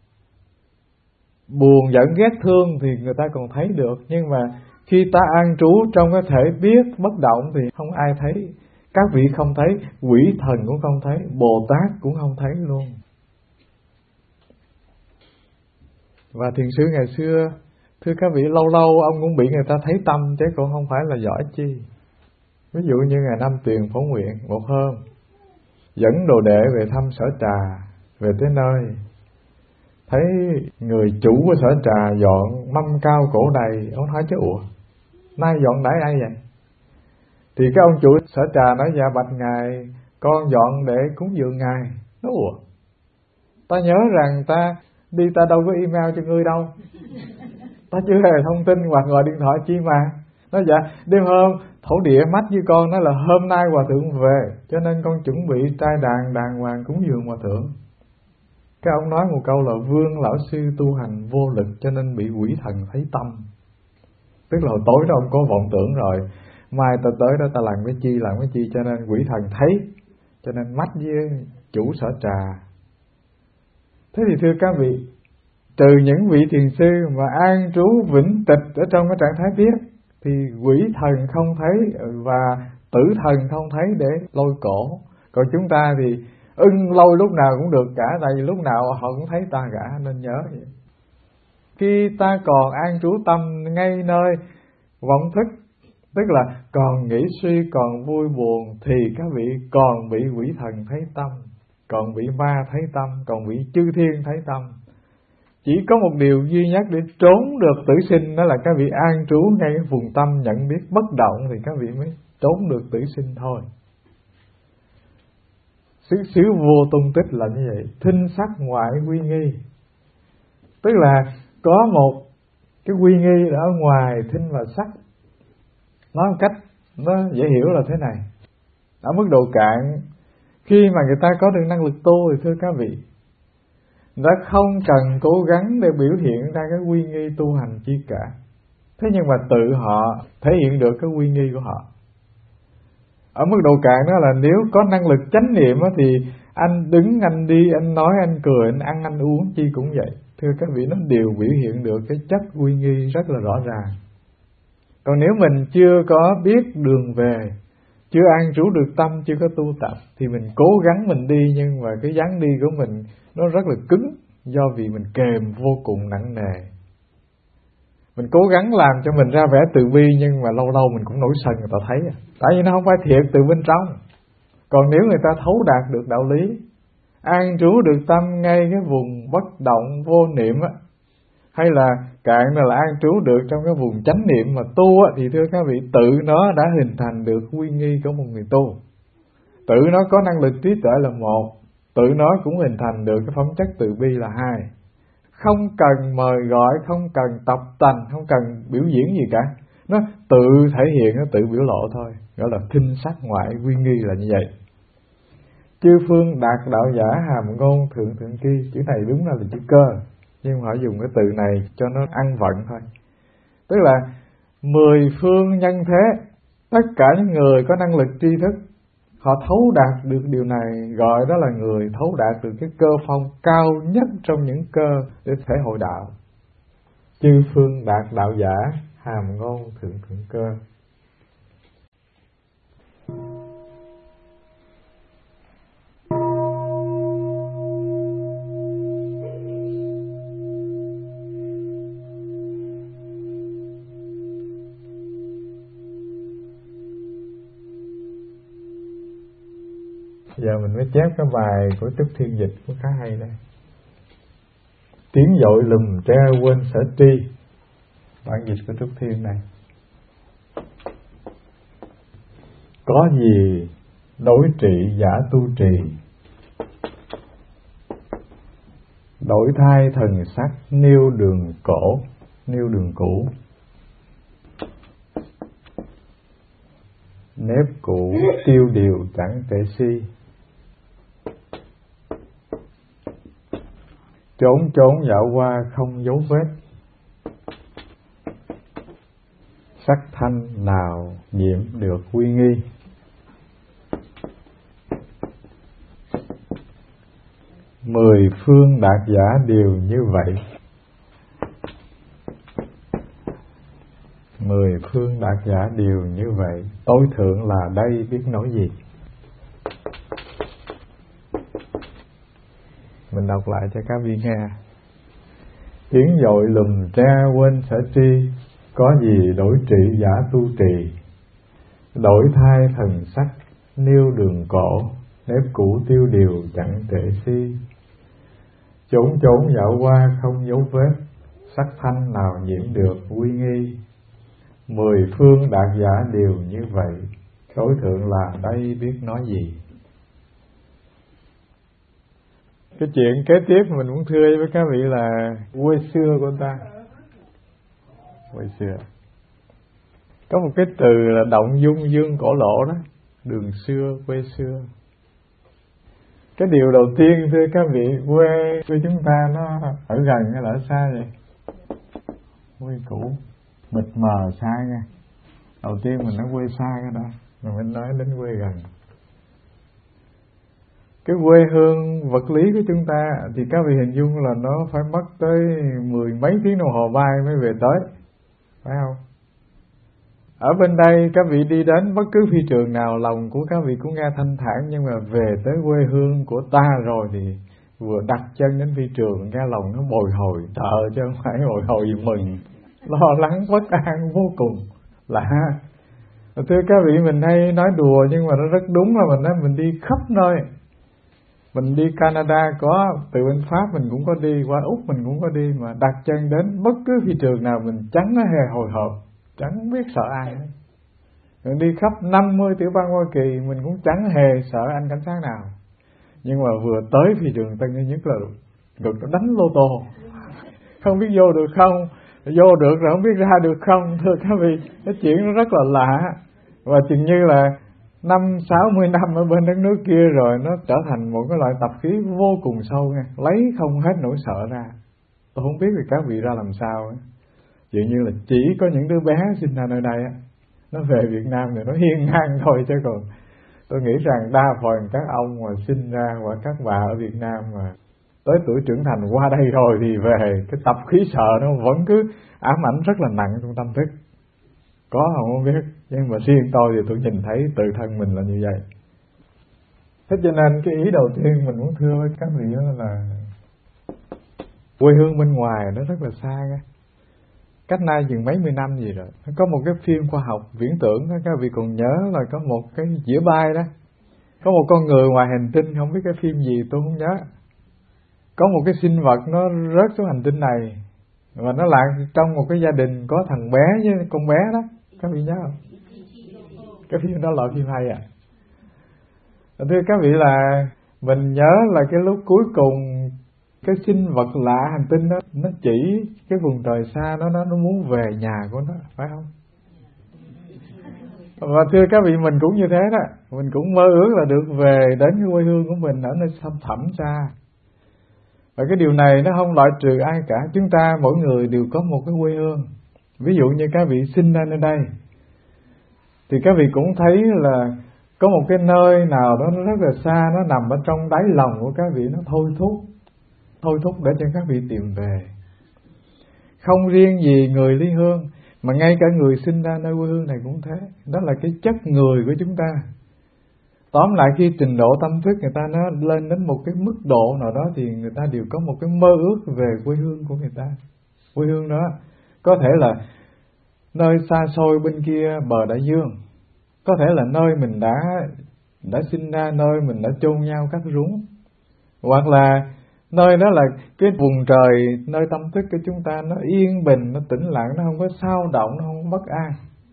Buồn giận ghét thương thì người ta còn thấy được, nhưng mà khi ta an trú trong cái thể biết bất động thì không ai thấy. Các vị không thấy, quỷ thần cũng không thấy, Bồ Tát cũng không thấy luôn. Và thiền sư ngày xưa, thưa các vị, lâu lâu ông cũng bị người ta thấy tâm, chứ cũng không phải là giỏi chi. Ví dụ như ngày Năm Tuyền Phổ Nguyện, một hôm dẫn đồ đệ về thăm sở trà, về tới nơi thấy người chủ của sở trà dọn mâm cao cổ đầy. Ông hỏi chứ ủa, nay dọn đãi ai vậy? Thì cái ông chủ sở trà nói: dạ bạch ngài, con dọn để cúng dường ngài. Nó ủa, ta nhớ rằng ta đi ta đâu có email cho ngươi đâu, ta chưa hề thông tin hoặc gọi điện thoại chi mà. Nói dạ đêm hôm thổ địa mách với con nói là hôm nay hòa thượng về, cho nên con chuẩn bị trai đàn đàng hoàng cúng dường hòa thượng. Cái ông nói một câu là vương lão sư tu hành vô lực cho nên bị quỷ thần thấy tâm. Tức là tối đó ông có vọng tưởng rồi, mai ta tới đó ta làm cái chi làm cái chi, cho nên quỷ thần thấy, cho nên mách với chủ sở trà. Thế thì thưa các vị, trừ những vị thiền sư mà an trú vĩnh tịch ở trong cái trạng thái biết, thì quỷ thần không thấy và tử thần không thấy để lôi cổ. Còn chúng ta thì ưng lôi lúc nào cũng được cả, tại vì lúc nào họ cũng thấy ta cả, nên nhớ vậy. Khi ta còn an trú tâm ngay nơi vọng thức, tức là còn nghĩ suy, còn vui buồn, thì các vị còn bị quỷ thần thấy tâm, còn bị ma thấy tâm, còn bị chư thiên thấy tâm. Chỉ có một điều duy nhất để trốn được tử sinh, đó là các vị an trú ngay cái vùng tâm nhận biết bất động, thì các vị mới trốn được tử sinh thôi. Xứ xứ vô tung tích là như vậy, thinh sắc ngoại quy nghi. Tức là có một cái quy nghi ở ngoài thinh và sắc. Nói một cách nó dễ hiểu là thế này. Ở mức độ cạn, khi mà người ta có được năng lực tu thì thưa các vị, đã không cần cố gắng để biểu hiện ra cái quy nghi tu hành chi cả. Thế nhưng mà tự họ thể hiện được cái quy nghi của họ. Ở mức độ cạn đó là nếu có năng lực chánh niệm thì anh đứng, anh đi, anh nói, anh cười, anh ăn, anh uống chi cũng vậy. Thưa các vị, nó đều biểu hiện được cái chất quy nghi rất là rõ ràng. Còn nếu mình chưa có biết đường về, chưa an trú được tâm, chưa có tu tập, thì mình cố gắng mình đi, nhưng mà cái dáng đi của mình nó rất là cứng, do vì mình kềm vô cùng nặng nề. Mình cố gắng làm cho mình ra vẻ từ bi, nhưng mà lâu lâu mình cũng nổi sân người ta thấy. Tại vì nó không phải thiệt từ bên trong. Còn nếu người ta thấu đạt được đạo lý, an trú được tâm ngay cái vùng bất động vô niệm á, hay là cạn là an trú được trong cái vùng chánh niệm mà tu á, thì thưa các vị, tự nó đã hình thành được quy nghi của một người tu. Tự nó có năng lực trí tuệ là một, tự nó cũng hình thành được cái phẩm chất từ bi là hai. Không cần mời gọi, không cần tập tành, không cần biểu diễn gì cả, nó tự thể hiện, nó tự biểu lộ thôi, gọi là thinh sắc ngoại quy nghi là như vậy. Chư phương đạt đạo giả hàm ngôn thượng thượng kỳ. Chữ này đúng là là chữ cơ, nhưng họ dùng cái từ này cho nó ăn vận thôi. Tức là mười phương nhân thế, tất cả những người có năng lực tri thức, họ thấu đạt được điều này, gọi đó là người thấu đạt được cái cơ phong cao nhất trong những cơ để thể hội đạo. Chư phương đạt đạo giả hàm ngôn thượng thượng cơ. Giờ mình mới chép cái bài của Trúc Thiên dịch cũng khá hay đây. Tiếng dội lùm tre quên sở tri. Bản dịch của Trúc Thiên này. Có gì đối trị giả tu trì, đổi thai thần sắc nêu đường cổ, nêu đường cũ. Nếp cũ tiêu điều chẳng thể si, trốn trốn dạo qua không dấu vết. Sắc thanh nào nhiễm được quy nghi, mười phương đạt giả đều như vậy. Mười phương đạt giả đều như vậy, tối thượng là đây biết nói gì. Mình đọc lại cho các vị nghe. Tiếng dội lùm tre quên sở tri, có gì đổi trị giả tu trì, đổi thai thần sắc nêu đường cổ, nếp cũ tiêu điều chẳng trệ si. Chốn chốn dạo qua không dấu vết, sắc thanh nào nhiễm được quy nghi. Mười phương đạt giả đều như vậy, tối thượng là đây biết nói gì. Cái chuyện kế tiếp mình muốn thưa với các vị là quê xưa của ta. quê xưa. Có một cái từ là động dung dương cổ lộ đó, đường xưa, quê xưa. Cái điều đầu tiên thưa các vị, quê của chúng ta nó ở gần hay là ở xa vậy? Quê cũ, mịt mờ xa nha. Đầu tiên mình nói quê xa cái đó, rồi mình nói đến quê gần. Cái quê hương vật lý của chúng ta thì các vị hình dung là nó phải mất tới mười mấy tiếng đồng hồ bay mới về tới, phải không? Ở bên đây các vị đi đến bất cứ phi trường nào, lòng của các vị cũng nghe thanh thản, nhưng mà về tới quê hương của ta rồi thì vừa đặt chân đến phi trường nghe lòng nó bồi hồi, sợ chứ không phải bồi hồi gì mừng, lo lắng bất an vô cùng lạ. Thưa các vị, mình hay nói đùa nhưng mà nó rất đúng, là mình nói mình đi khắp nơi. Mình đi Canada có, từ bên Pháp mình cũng có đi, qua Úc mình cũng có đi, mà đặt chân đến bất cứ phi trường nào mình chẳng nó hề hồi hộp, chẳng biết sợ ai. Mình đi khắp năm mươi tiểu bang Hoa Kỳ mình cũng chẳng hề sợ anh cảnh sát nào. Nhưng mà vừa tới phi trường Tân Nhất là được nó đánh lô tô, không biết vô được không, vô được rồi không biết ra được không. Thưa các vị, cái chuyện nó rất là lạ. Và chừng như là năm sáu mươi năm ở bên đất nước kia rồi nó trở thành một cái loại tập khí vô cùng sâu nha, lấy không hết nỗi sợ ra. Tôi không biết thì các vị ra làm sao ấy. Dường như là chỉ có những đứa bé sinh ra nơi đây á, nó về Việt Nam thì nó hiên ngang thôi, chứ còn tôi nghĩ rằng đa phần các ông mà sinh ra hoặc các bà ở Việt Nam mà tới tuổi trưởng thành qua đây rồi thì về cái tập khí sợ nó vẫn cứ ám ảnh rất là nặng trong tâm thức. Có không biết, nhưng mà riêng tôi thì tôi nhìn thấy tự thân mình là như vậy. Thế cho nên cái ý đầu tiên mình muốn thưa với các vị đó là quê hương bên ngoài nó rất là xa nha. Cách nay chừng mấy mươi năm gì rồi, có một cái phim khoa học viễn tưởng đó, các vị còn nhớ là có một cái dĩa bay đó, có một con người ngoài hành tinh, không biết cái phim gì tôi không nhớ. Có một cái sinh vật nó rớt xuống hành tinh này, và nó lại trong một cái gia đình có thằng bé với con bé đó, các vị nhớ không? Cái phim đó là phim hay à. Thưa các vị, là mình nhớ là cái lúc cuối cùng cái sinh vật lạ hành tinh đó nó chỉ cái vùng trời xa đó, nó nó muốn về nhà của nó, phải không? Và thưa các vị, mình cũng như thế đó, mình cũng mơ ước là được về đến cái quê hương của mình ở nơi thăm thẳm xa. Và cái điều này nó không loại trừ ai cả, chúng ta mỗi người đều có một cái quê hương. Ví dụ như các vị sinh ra nơi đây thì các vị cũng thấy là có một cái nơi nào đó nó rất là xa, nó nằm ở trong đáy lòng của các vị, nó thôi thúc thôi thúc để cho các vị tìm về. Không riêng gì người ly hương, mà ngay cả người sinh ra nơi quê hương này cũng thế. Đó là cái chất người của chúng ta. Tóm lại, khi trình độ tâm thức người ta nó lên đến một cái mức độ nào đó thì người ta đều có một cái mơ ước về quê hương của người ta. Quê hương đó có thể là nơi xa xôi bên kia bờ đại dương, có thể là nơi mình đã đã sinh ra, nơi mình đã chôn nhau cắt rúng, hoặc là nơi đó là cái vùng trời, nơi tâm thức của chúng ta nó yên bình, nó tĩnh lặng, nó không có xao động, nó không có bất an.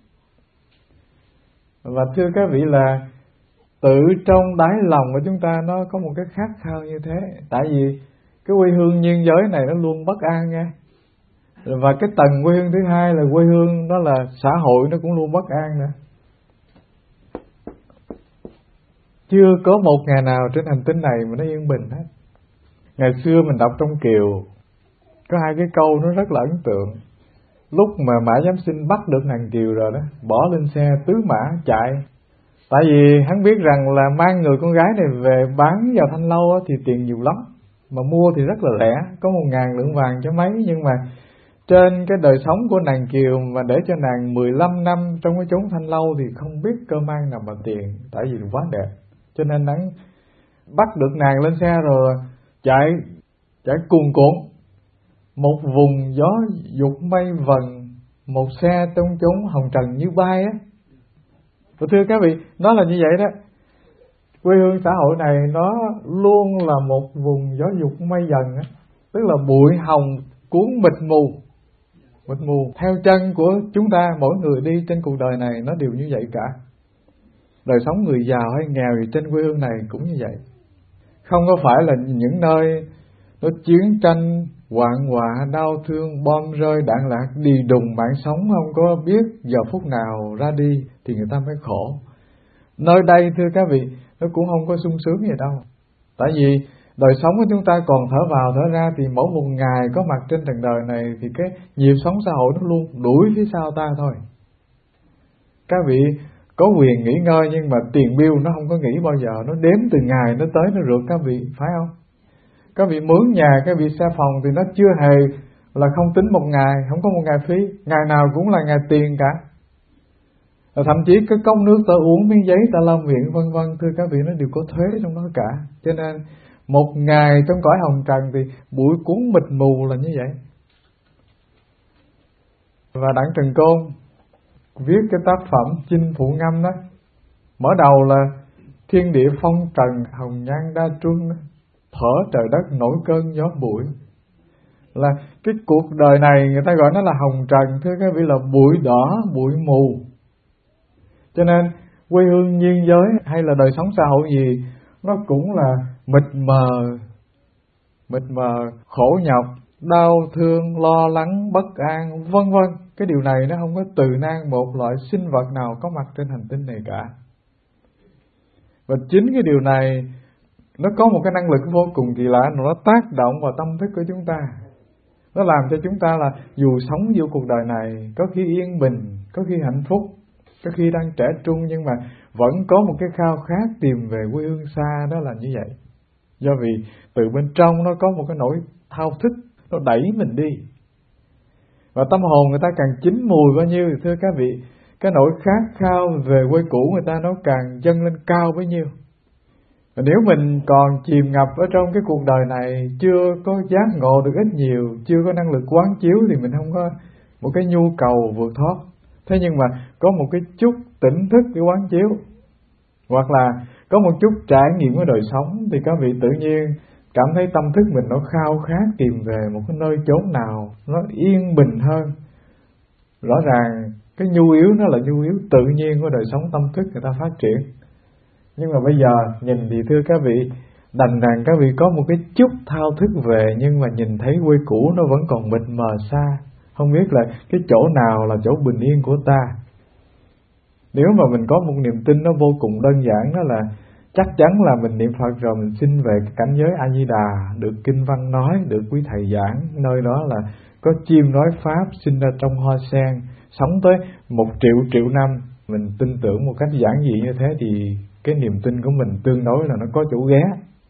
Và thưa các vị, là tự trong đáy lòng của chúng ta nó có một cái khát khao như thế. Tại vì cái quê hương nhân giới này nó luôn bất an nha. Và cái tầng quê hương thứ hai là quê hương đó là xã hội, nó cũng luôn bất an nữa. Chưa có một ngày nào trên hành tinh này mà nó yên bình hết. Ngày xưa mình đọc trong Kiều có hai cái câu nó rất là ấn tượng. Lúc mà Mã Giám Sinh bắt được nàng Kiều rồi đó, bỏ lên xe tứ mã chạy. Tại vì hắn biết rằng là mang người con gái này về bán vào Thanh Lâu thì tiền nhiều lắm, mà mua thì rất là rẻ, có một ngàn lượng vàng cho mấy. Nhưng mà trên cái đời sống của nàng Kiều mà để cho nàng mười lăm năm trong cái chốn Thanh Lâu thì không biết cơ mang nào mà tiền, tại vì quá đẹp. Cho nên hắn bắt được nàng lên xe rồi chạy chạy cuồn cuộn, một vùng gió dục mây vần, một xe trong chốn hồng trần như bay á. Và thưa các vị, nó là như vậy đó. Quê hương xã hội này nó luôn là một vùng gió dục mây dần á, tức là bụi hồng cuốn mịt mù, mịt mù theo chân của chúng ta. Mỗi người đi trên cuộc đời này nó đều như vậy cả. Đời sống người giàu hay nghèo thì trên quê hương này cũng như vậy. Không có phải là những nơi nó chiến tranh, hoạn họa, đau thương, bom rơi, đạn lạc, đi đùng, bạn sống không có biết giờ phút nào ra đi thì người ta mới khổ. Nơi đây thưa các vị, nó cũng không có sung sướng gì đâu. Tại vì đời sống của chúng ta còn thở vào thở ra, thì mỗi một ngày có mặt trên trần đời này thì cái nhịp sống xã hội nó luôn đuổi phía sau ta thôi. Các vị có quyền nghỉ ngơi, nhưng mà tiền bill nó không có nghỉ bao giờ, nó đếm từ ngày nó tới nó rượt các vị, phải không? Các vị mướn nhà, các vị xe phòng thì nó chưa hề là không tính một ngày, không có một ngày phí, ngày nào cũng là ngày tiền cả. Thậm chí cái cốc nước ta uống, miếng giấy ta lau miệng vân vân, thưa các vị, nó đều có thuế trong đó cả. Cho nên một ngày trong cõi hồng trần thì bụi cuốn mịt mù là như vậy. Và Đặng Trần Côn viết cái tác phẩm Chinh Phụ Ngâm đó, mở đầu là thiên địa phong trần, hồng nhan đa truân, thở trời đất nổi cơn gió bụi. Là cái cuộc đời này người ta gọi nó là hồng trần, thưa các vị, là bụi đỏ, bụi mù. Cho nên quê hương nhân giới hay là đời sống xã hội gì, nó cũng là mịt mờ, mịt mờ, khổ nhọc, đau thương, lo lắng, bất an, vân vân. Cái điều này nó không có từ nan một loại sinh vật nào có mặt trên hành tinh này cả. Và chính cái điều này nó có một cái năng lực vô cùng kỳ lạ, nó tác động vào tâm thức của chúng ta. Nó làm cho chúng ta là dù sống vô cuộc đời này có khi yên bình, có khi hạnh phúc, có khi đang trẻ trung, nhưng mà vẫn có một cái khao khát tìm về quê hương xa, đó là như vậy. Do vì từ bên trong nó có một cái nỗi thao thức, nó đẩy mình đi. Và tâm hồn người ta càng chín mùi bao nhiêu thì thưa các vị, cái nỗi khát khao về quê cũ người ta nó càng dâng lên cao bấy nhiêu. Và nếu mình còn chìm ngập ở trong cái cuộc đời này, chưa có giác ngộ được ít nhiều, chưa có năng lực quán chiếu, thì mình không có một cái nhu cầu vượt thoát. Thế nhưng mà có một cái chút tỉnh thức cái quán chiếu, hoặc là có một chút trải nghiệm của đời sống, thì các vị tự nhiên cảm thấy tâm thức mình nó khao khát tìm về một cái nơi chốn nào nó yên bình hơn. Rõ ràng cái nhu yếu nó là nhu yếu tự nhiên của đời sống tâm thức người ta phát triển. Nhưng mà bây giờ nhìn thì thưa các vị, đành rằng các vị có một cái chút thao thức về, nhưng mà nhìn thấy quê cũ nó vẫn còn mịt mờ xa, không biết là cái chỗ nào là chỗ bình yên của ta. Nếu mà mình có một niềm tin nó vô cùng đơn giản, đó là chắc chắn là mình niệm Phật rồi mình xin về cái cảnh giới A Di Đà, được kinh văn nói, được quý thầy giảng, nơi đó là có chim nói pháp, sinh ra trong hoa sen, sống tới một triệu triệu năm. Mình tin tưởng một cách giản dị như thế thì cái niềm tin của mình tương đối là nó có chỗ ghé.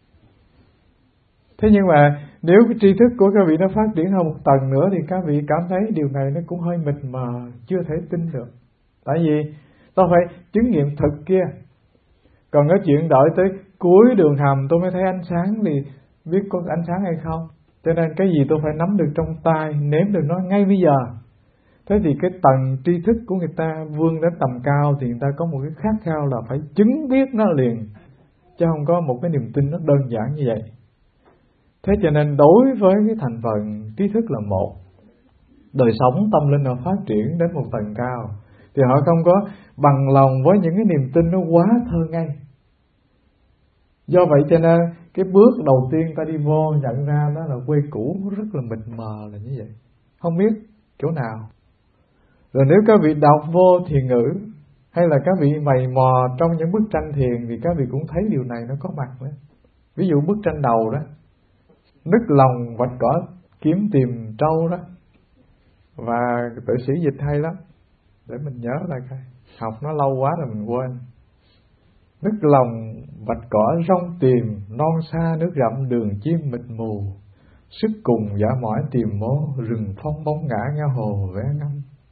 Thế nhưng mà nếu cái tri thức của các vị nó phát triển hơn một tầng nữa thì các vị cảm thấy điều này nó cũng hơi mịt mờ, chưa thể tin được. Tại vì tôi phải chứng nghiệm thực kia. Còn cái chuyện đợi tới cuối đường hầm tôi mới thấy ánh sáng thì biết có ánh sáng hay không. Cho nên cái gì tôi phải nắm được trong tay, nếm được nó ngay bây giờ. Thế thì cái tầng tri thức của người ta vươn đến tầm cao thì người ta có một cái khát khao là phải chứng biết nó liền, chứ không có một cái niềm tin nó đơn giản như vậy. Thế cho nên đối với cái thành phần trí thức là một, đời sống tâm linh họ phát triển đến một tầng cao thì họ không có bằng lòng với những cái niềm tin nó quá thơ ngây. Do vậy cho nên cái bước đầu tiên ta đi vô nhận ra đó là quê cũ rất là mịt mờ là như vậy, không biết chỗ nào. Rồi nếu các vị đọc vô thiền ngữ hay là các vị mày mò trong những bức tranh thiền thì các vị cũng thấy điều này nó có mặt nữa. Ví dụ bức tranh đầu đó, nứt lòng vạch cỏ kiếm tìm trâu đó, và tự sĩ dịch hay lắm, để mình nhớ lại coi, học nó lâu quá rồi mình quên. Nứt lòng vạch cỏ rong tìm, non xa nước rậm đường chim mịt mù, sức cùng giả mỏi tìm mố, rừng phong bóng ngã ngao hồ vẽ ngâm.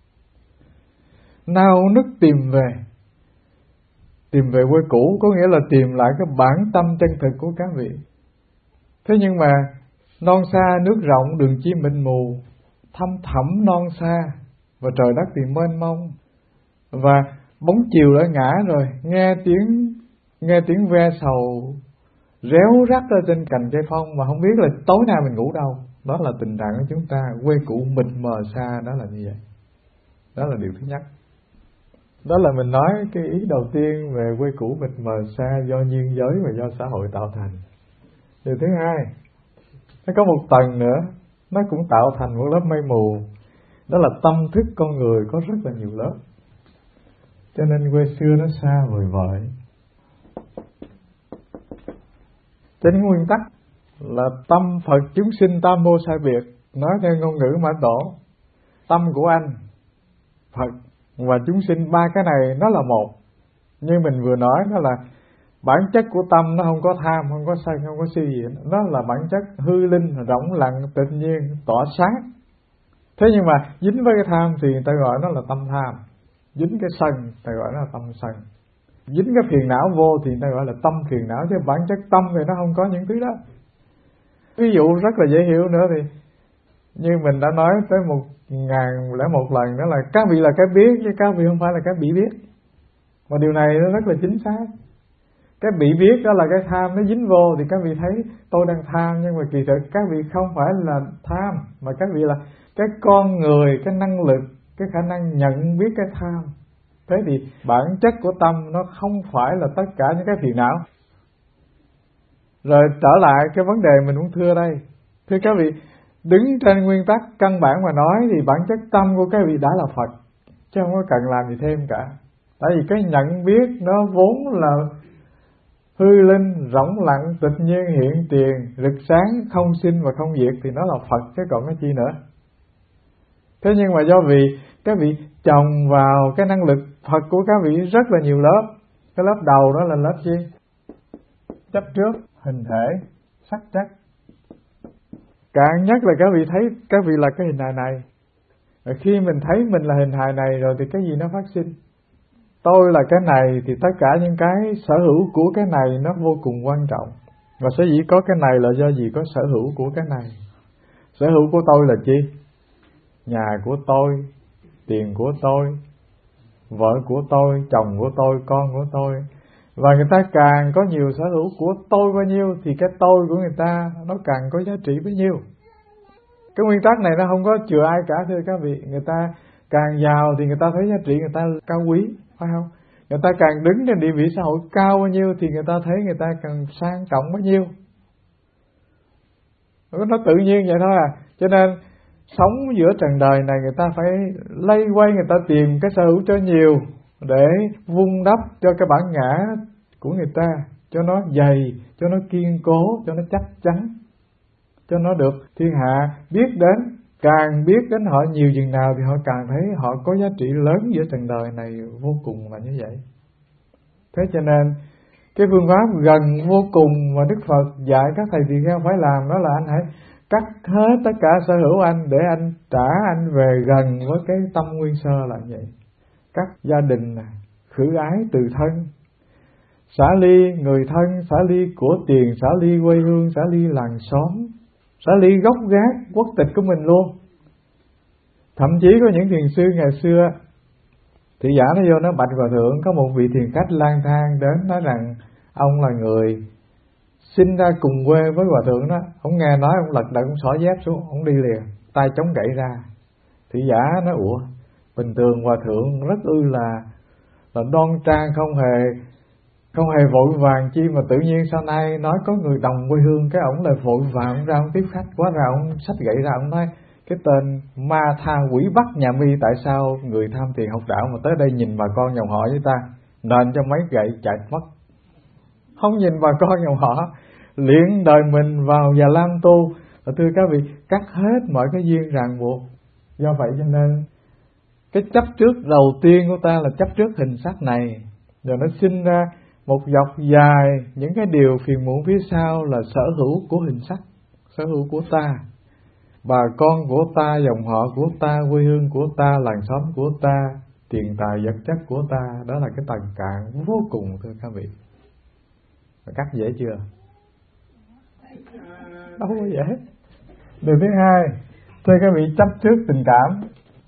Nao nức tìm về, tìm về quê cũ có nghĩa là tìm lại cái bản tâm chân thực của các vị. Thế nhưng mà non xa nước rộng đường chim mịt mù, thăm thẳm non xa và trời đất thì mênh mông, và bóng chiều đã ngã rồi, nghe tiếng nghe tiếng ve sầu réo rắt ở trên cành cây phong mà không biết là tối nay mình ngủ đâu. Đó là tình trạng của chúng ta, quê cũ mịt mờ xa, đó là như vậy. Đó là điều thứ nhất. Đó là mình nói cái ý đầu tiên về quê cũ mịt mờ xa do nhiên giới và do xã hội tạo thành. Điều thứ hai, Nó có một tầng nữa, nó cũng tạo thành một lớp mây mù. Đó là tâm thức con người có rất là nhiều lớp. Cho nên quê xưa nó xa vời vợi. Trên nguyên tắc là tâm Phật chúng sinh tam vô sai biệt. Nói theo ngôn ngữ Mã Tổ, tâm của anh, Phật và chúng sinh, ba cái này nó là một. Như mình vừa nói, nó là bản chất của tâm, nó không có tham, không có sân, không có si gì. Nó là bản chất hư linh, rỗng lặng, tự nhiên, tỏa sáng. Thế nhưng mà dính với cái tham thì người ta gọi nó là tâm tham. Dính cái sân, người ta gọi nó là tâm sân. Dính cái phiền não vô thì người ta gọi là tâm phiền não. Chứ bản chất tâm thì nó không có những thứ đó. Ví dụ rất là dễ hiểu nữa thì như mình đã nói tới một ngàn lẻ một lần, đó là các vị là cái biết, chứ các vị không phải là cái bị biết. Và điều này nó rất là chính xác. Cái bị biết đó là cái tham nó dính vô thì các vị thấy tôi đang tham, nhưng mà kỳ thực các vị không phải là tham, mà các vị là cái con người, cái năng lực, cái khả năng nhận biết cái tham. Thế thì bản chất của tâm nó không phải là tất cả những cái phiền não. Rồi trở lại cái vấn đề mình muốn thưa đây. Thưa các vị, đứng trên nguyên tắc căn bản mà nói thì bản chất tâm của các vị đã là Phật, chứ không có cần làm gì thêm cả. Tại vì cái nhận biết nó vốn là hư linh, rỗng lặng, tịch nhiên, hiện tiền, rực sáng, không sinh và không diệt thì nó là Phật chứ còn cái chi nữa. Thế nhưng mà do vì các vị trồng vào cái năng lực Phật của các vị rất là nhiều lớp. Cái lớp đầu đó là lớp chi? Chấp trước, hình thể, sắc chất. Càng nhất là các vị thấy các vị là cái hình hài này. Và khi mình thấy mình là hình hài này rồi thì cái gì nó phát sinh? Tôi là cái này thì tất cả những cái sở hữu của cái này nó vô cùng quan trọng. Và sở dĩ có cái này là do gì có sở hữu của cái này. Sở hữu của tôi là chi? Nhà của tôi, tiền của tôi, vợ của tôi, chồng của tôi, con của tôi. Và người ta càng có nhiều sở hữu của tôi bao nhiêu thì cái tôi của người ta nó càng có giá trị bấy nhiêu. Cái nguyên tắc này nó không có chừa ai cả thưa các vị. Người ta càng giàu thì người ta thấy giá trị người ta cao quý, phải không? Người ta càng đứng trên địa vị xã hội cao bao nhiêu thì người ta thấy người ta càng sang trọng bấy nhiêu. Nó tự nhiên vậy thôi à. Cho nên sống giữa trần đời này người ta phải lây quay, người ta tìm cái sở hữu cho nhiều để vun đắp cho cái bản ngã của người ta, cho nó dày, cho nó kiên cố, cho nó chắc chắn, cho nó được thiên hạ biết đến. Càng biết đến họ nhiều chừng nào thì họ càng thấy họ có giá trị lớn giữa trần đời này vô cùng là như vậy. Thế cho nên cái phương pháp gần vô cùng mà Đức Phật dạy các thầy tỳ kheo phải làm đó là anh hãy cắt hết tất cả sở hữu anh để anh trả anh về gần với cái tâm nguyên sơ là vậy. Cắt gia đình, khử ái từ thân, xả ly người thân, xả ly của tiền, xả ly quê hương, xả ly làng xóm, xả ly gốc gác quốc tịch của mình luôn. Thậm chí có những thiền sư ngày xưa, thị giả nó vô nó bạch hòa thượng, có một vị thiền khách lang thang đến nói rằng ông là người sinh ra cùng quê với hòa thượng đó. Ông nghe nói ông lật đật ông xỏ dép xuống, ông đi liền, tay chống gậy ra. Thị giả nói ủa, bình thường hòa thượng rất ư là là đoan trang, không hề không hề vội vàng chi mà tự nhiên sau này nói có người đồng quê hương cái ổng lại vội vàng ông ra ông tiếp khách. Quá ra ông xách gậy ra ông nói cái tên ma tha quỷ bắt nhà mi, tại sao người tham tiền học đạo mà tới đây nhìn bà con dòng họ với ta, nên cho mấy gậy chạy mất. Không nhìn bà con dòng họ, luyện đời mình vào Già Lam tu. Và thưa các vị, cắt hết mọi cái duyên ràng buộc. Do vậy cho nên cái chấp trước đầu tiên của ta là chấp trước hình sắc này, rồi nó sinh ra một dọc dài những cái điều phiền muộn phía sau là sở hữu của hình sắc, sở hữu của ta, bà con của ta, dòng họ của ta, quê hương của ta, làng xóm của ta, tiền tài vật chất của ta. Đó là cái tầng cạn vô cùng thưa các vị. Cắt dễ chưa? Đâu có dễ. Điều thứ hai, thưa các vị, chấp trước tình cảm.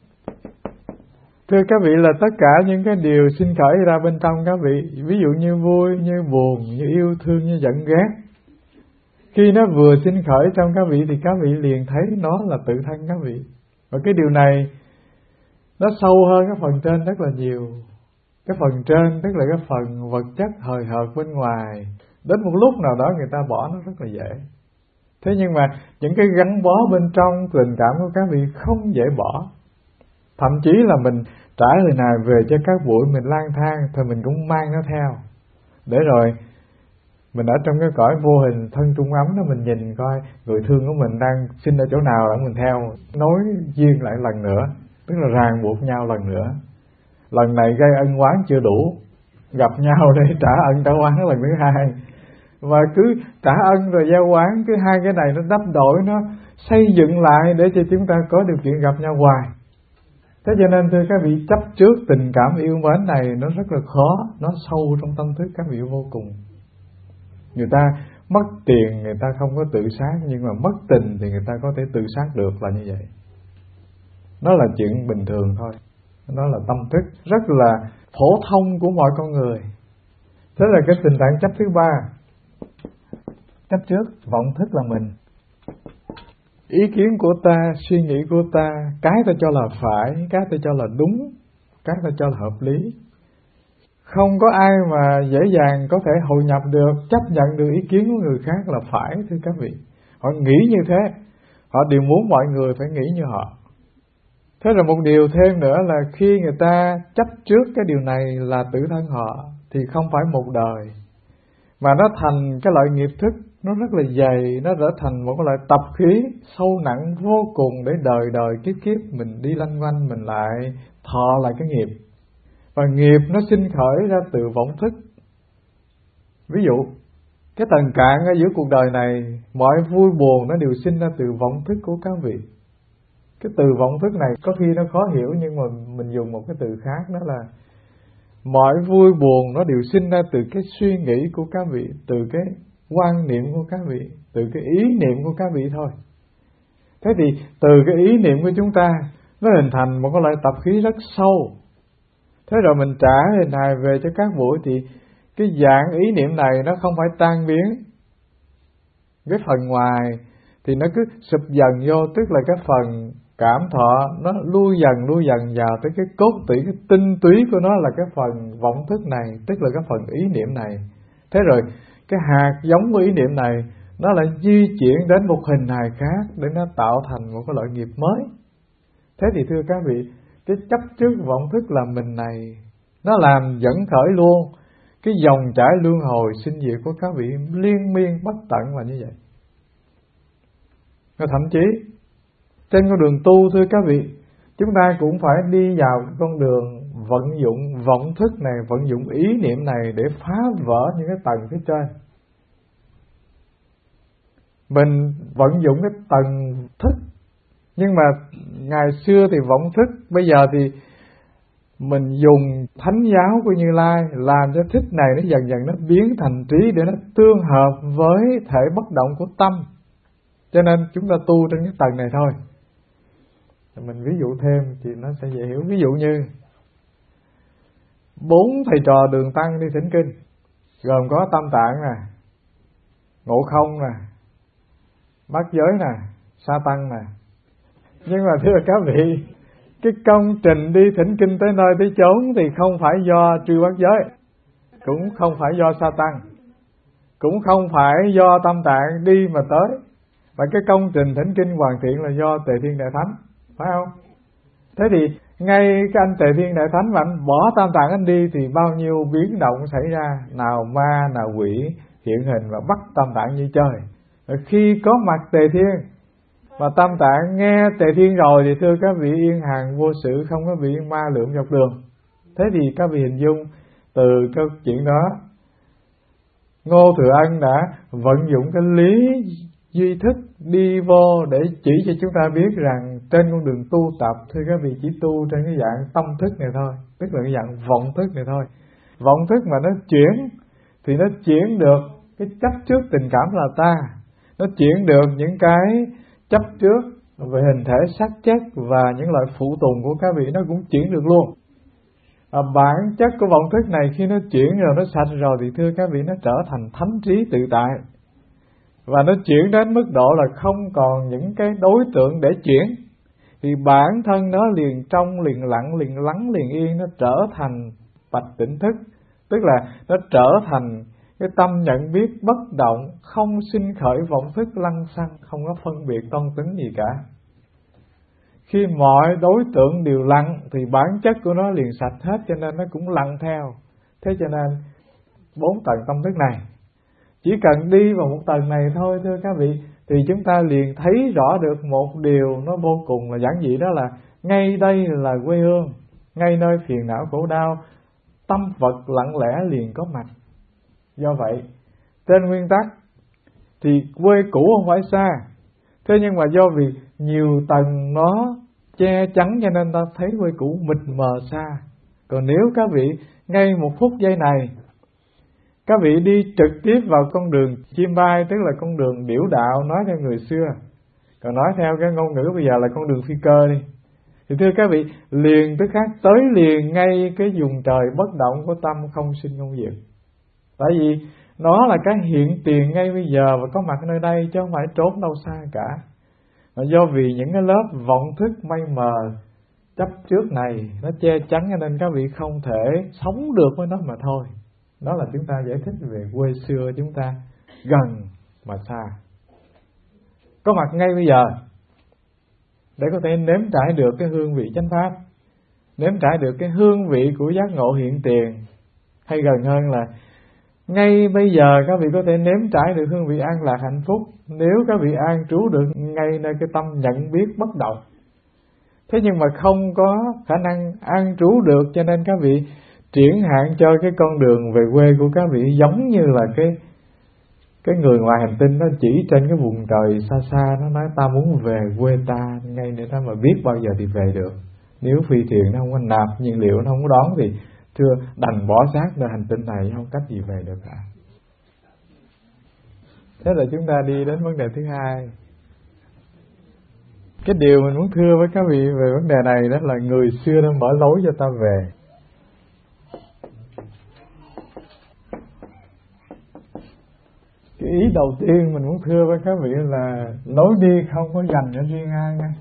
Thưa các vị, là tất cả những cái điều sinh khởi ra bên trong các vị, ví dụ như vui, như buồn, như yêu thương, như giận ghét, khi nó vừa sinh khởi trong các vị thì các vị liền thấy nó là tự thân các vị. Và cái điều này nó sâu hơn cái phần trên rất là nhiều. Cái phần trên tức là cái phần vật chất hời hợt bên ngoài, đến một lúc nào đó người ta bỏ nó rất là dễ. Thế nhưng mà những cái gắn bó bên trong tình cảm của các vị không dễ bỏ. Thậm chí là mình trải lời này về cho các buổi mình lang thang thì mình cũng mang nó theo. Để rồi mình ở trong cái cõi vô hình thân trung ấm đó, mình nhìn coi người thương của mình đang sinh ở chỗ nào để mình theo, nối duyên lại lần nữa, tức là ràng buộc nhau lần nữa. Lần này gây ân oán chưa đủ, gặp nhau để trả ân trả oán lần thứ hai. Và cứ trả ân rồi giao oán, cứ hai cái này nó đắp đổi, nó xây dựng lại để cho chúng ta có điều kiện gặp nhau hoài. Thế cho nên thưa các vị, chấp trước tình cảm yêu mến này nó rất là khó, nó sâu trong tâm thức các vị vô cùng. Người ta mất tiền người ta không có tự sát, nhưng mà mất tình thì người ta có thể tự sát được, là như vậy. Nó là chuyện bình thường thôi. Nó là tâm thức rất là phổ thông của mọi con người. Thế là cái tình trạng chấp thứ ba. Chấp trước vọng thức là mình, ý kiến của ta, suy nghĩ của ta, cái ta cho là phải, cái ta cho là đúng, cái ta cho là hợp lý. Không có ai mà dễ dàng có thể hội nhập được, chấp nhận được ý kiến của người khác là phải, thưa các vị. Họ nghĩ như thế, họ đều muốn mọi người phải nghĩ như họ. Thế rồi một điều thêm nữa là khi người ta chấp trước cái điều này là tự thân họ, thì không phải một đời, mà nó thành cái loại nghiệp thức, nó rất là dày, nó trở thành một cái loại tập khí sâu nặng vô cùng, để đời đời kiếp kiếp mình đi lanh quanh, mình lại thọ lại cái nghiệp. Và nghiệp nó sinh khởi ra từ vọng thức. Ví dụ, cái tầng cạn ở giữa cuộc đời này, mọi vui buồn nó đều sinh ra từ vọng thức của các vị. Cái từ vọng thức này có khi nó khó hiểu, nhưng mà mình dùng một cái từ khác, đó là mọi vui buồn nó đều sinh ra từ cái suy nghĩ của các vị, từ cái quan niệm của các vị, từ cái ý niệm của các vị thôi. Thế thì từ cái ý niệm của chúng ta nó hình thành một cái loại tập khí rất sâu. Thế rồi mình trả hình hài về cho các buổi, thì cái dạng ý niệm này nó không phải tan biến. Cái phần ngoài thì nó cứ sụp dần vô, tức là cái phần cảm thọ nó lui dần lui dần vào tới cái cốt tủy, cái tinh túy của nó là cái phần vọng thức này, tức là cái phần ý niệm này. Thế rồi cái hạt giống của ý niệm này nó lại di chuyển đến một hình hài khác để nó tạo thành một cái loại nghiệp mới. Thế thì thưa các vị, cái chấp trước vọng thức là mình này nó làm dẫn khởi luôn cái dòng chảy luân hồi sinh diệt của các vị liên miên bất tận là như vậy. Và thậm chí trên con đường tu, thưa các vị, chúng ta cũng phải đi vào con đường vận dụng vọng thức này, vận dụng ý niệm này để phá vỡ những cái tầng phía trên. Mình vận dụng cái tầng thức, nhưng mà ngày xưa thì vọng thức, bây giờ thì mình dùng thánh giáo của Như Lai làm cho thức này nó dần dần nó biến thành trí để nó tương hợp với thể bất động của tâm. Cho nên chúng ta tu trên cái tầng này thôi. Mình ví dụ thêm thì nó sẽ dễ hiểu. Ví dụ như bốn thầy trò Đường Tăng đi thỉnh kinh, gồm có Tam Tạng nè, Ngộ Không nè, Bát Giới nè, Sa Tăng nè. Nhưng mà thưa các vị, cái công trình đi thỉnh kinh tới nơi tới chốn thì không phải do Chư Bát Giới, cũng không phải do Sa Tăng, cũng không phải do Tam Tạng đi mà tới, mà cái công trình thỉnh kinh hoàn thiện là do Tề Thiên Đại Thánh, phải không? Thế thì ngay cái anh Tề Thiên Đại Thánh mà anh bỏ Tam Tạng anh đi thì bao nhiêu biến động xảy ra, nào ma nào quỷ hiện hình và bắt Tam Tạng như chơi. Rồi khi có mặt Tề Thiên mà Tam Tạng nghe Tề Thiên rồi thì thưa các vị, yên hàng vô sự, không có bị ma lượm dọc đường. Thế thì các vị hình dung từ câu chuyện đó, Ngô Thừa Ân đã vận dụng cái lý duy thức đi vô để chỉ cho chúng ta biết rằng trên con đường tu tập, thưa các vị, chỉ tu trên cái dạng tâm thức này thôi, tức là cái dạng vọng thức này thôi. Vọng thức mà nó chuyển thì nó chuyển được cái chấp trước tình cảm là ta, nó chuyển được những cái chấp trước về hình thể sắc chất và những loại phụ tùng của các vị, nó cũng chuyển được luôn. À, bản chất của vọng thức này khi nó chuyển rồi, nó sạch rồi thì thưa các vị, nó trở thành thánh trí tự tại. Và nó chuyển đến mức độ là không còn những cái đối tượng để chuyển, thì bản thân nó liền trong, liền lặng, liền lắng, liền yên, nó trở thành bạch tỉnh thức. Tức là nó trở thành cái tâm nhận biết bất động, không sinh khởi vọng thức lăng xăng, không có phân biệt toan tính gì cả. Khi mọi đối tượng đều lặng thì bản chất của nó liền sạch hết, cho nên nó cũng lặng theo. Thế cho nên bốn tầng tâm thức này, chỉ cần đi vào một tầng này thôi thưa các vị, thì chúng ta liền thấy rõ được một điều nó vô cùng là giản dị, đó là ngay đây là quê hương, ngay nơi phiền não khổ đau, tâm Phật lặng lẽ liền có mặt. Do vậy, trên nguyên tắc thì quê cũ không phải xa, thế nhưng mà do vì nhiều tầng nó che chắn cho nên ta thấy quê cũ mịt mờ xa. Còn nếu các vị ngay một phút giây này, các vị đi trực tiếp vào con đường chim bay, tức là con đường điểu đạo nói theo người xưa, còn nói theo cái ngôn ngữ bây giờ là con đường phi cơ đi, thì thưa các vị, liền tức khắc tới liền ngay cái vùng trời bất động của tâm không sinh không diệt. Tại vì nó là cái hiện tiền ngay bây giờ và có mặt nơi đây, chứ không phải trốn đâu xa cả. Mà do vì những cái lớp vọng thức mây mờ chấp trước này nó che chắn, cho nên các vị không thể sống được với nó mà thôi. Đó là chúng ta giải thích về quê xưa chúng ta gần mà xa, có mặt ngay bây giờ để có thể nếm trải được cái hương vị chánh pháp, nếm trải được cái hương vị của giác ngộ hiện tiền. Hay gần hơn là ngay bây giờ các vị có thể nếm trải được hương vị an lạc hạnh phúc, nếu các vị an trú được ngay nơi cái tâm nhận biết bất động. Thế nhưng mà không có khả năng an trú được, cho nên các vị triển hạn cho cái con đường về quê của các vị giống như là cái cái người ngoài hành tinh nó chỉ trên cái vùng trời xa xa, nó nói ta muốn về quê ta ngay để ta mà biết bao giờ thì về được. Nếu phi thuyền nó không có nạp nhiên liệu, nó không có đón thì thưa đành bỏ xác nơi hành tinh này, không cách gì về được cả. Thế là chúng ta đi đến vấn đề thứ hai. Cái điều mình muốn thưa với các vị về vấn đề này đó là người xưa đã mở lối cho ta về. Cái ý đầu tiên mình muốn thưa với các vị là lối đi không có dành cho riêng ai nha.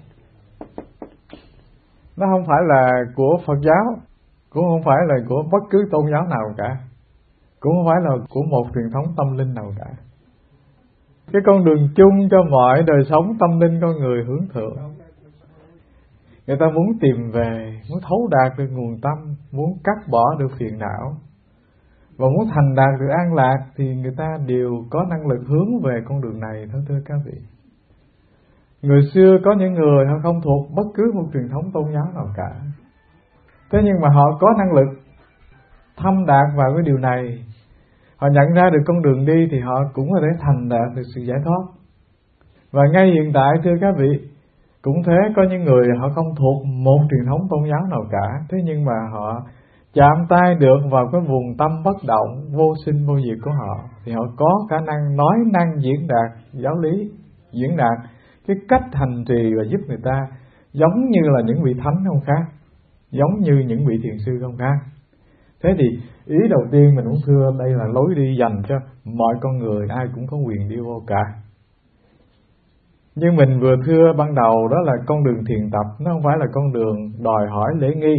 Nó không phải là của Phật giáo, cũng không phải là của bất cứ tôn giáo nào cả, cũng không phải là của một truyền thống tâm linh nào cả. Cái con đường chung cho mọi đời sống tâm linh con người hướng thượng. Người ta muốn tìm về, muốn thấu đạt được nguồn tâm, muốn cắt bỏ được phiền não và muốn thành đạt được an lạc, thì người ta đều có năng lực hướng về con đường này thôi thưa các vị. Người xưa có những người họ không thuộc bất cứ một truyền thống tôn giáo nào cả, thế nhưng mà họ có năng lực thâm đạt vào cái điều này. Họ nhận ra được con đường đi thì họ cũng có thể thành đạt được sự giải thoát. Và ngay hiện tại thưa các vị, cũng thế, có những người họ không thuộc một truyền thống tôn giáo nào cả, thế nhưng mà họ chạm tay được vào cái vùng tâm bất động, vô sinh vô diệt của họ, thì họ có khả năng nói năng diễn đạt giáo lý, diễn đạt cái cách hành trì và giúp người ta giống như là những vị thánh không khác, giống như những vị thiền sư không khác. Thế thì ý đầu tiên mình muốn thưa đây là lối đi dành cho mọi con người, ai cũng có quyền đi vô cả. Nhưng mình vừa thưa ban đầu đó là con đường thiền tập, nó không phải là con đường đòi hỏi lễ nghi,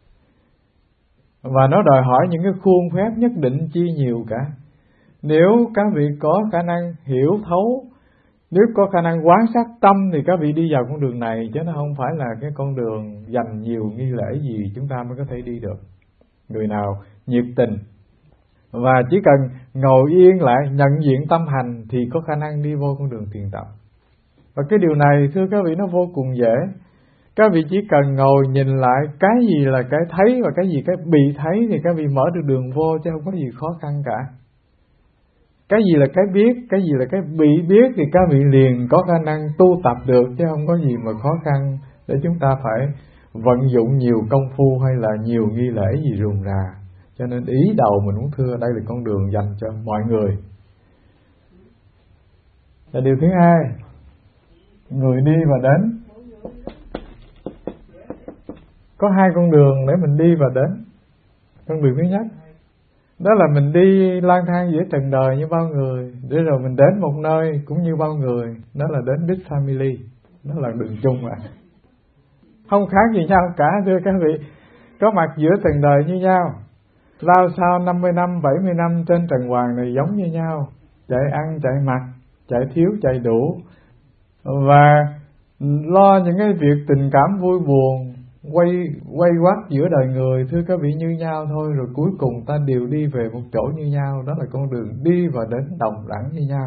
và nó đòi hỏi những cái khuôn phép nhất định chi nhiều cả. Nếu các vị có khả năng hiểu thấu, nếu có khả năng quán sát tâm thì các vị đi vào con đường này, chứ nó không phải là cái con đường dành nhiều nghi lễ gì chúng ta mới có thể đi được. Người nào nhiệt tình và chỉ cần ngồi yên lại nhận diện tâm hành thì có khả năng đi vô con đường thiền tập. Và cái điều này thưa các vị nó vô cùng dễ. Các vị chỉ cần ngồi nhìn lại cái gì là cái thấy và cái gì cái bị thấy thì các vị mở được đường vô, chứ không có gì khó khăn cả. Cái gì là cái biết, cái gì là cái bị biết thì các vị liền có khả năng tu tập được, chứ không có gì mà khó khăn để chúng ta phải vận dụng nhiều công phu hay là nhiều nghi lễ gì rườm rà. Cho nên ý đầu mình muốn thưa đây là con đường dành cho mọi người. Và điều thứ hai, người đi và đến. Có hai con đường để mình đi và đến. Con đường thứ nhất, đó là mình đi lang thang giữa trần đời như bao người, để rồi mình đến một nơi cũng như bao người, đó là đến Big Family, đó là đường chung à. Không khác gì nhau cả thưa các vị, có mặt giữa trần đời như nhau. lao sao năm mươi năm, bảy mươi năm trên trần hoàng này giống như nhau, chạy ăn, chạy mặc, chạy thiếu, chạy đủ, và lo những cái việc tình cảm vui buồn quay quay quắt giữa đời người, thưa các vị, như nhau thôi. Rồi cuối cùng ta đều đi về một chỗ như nhau, đó là con đường đi và đến đồng đẳng như nhau.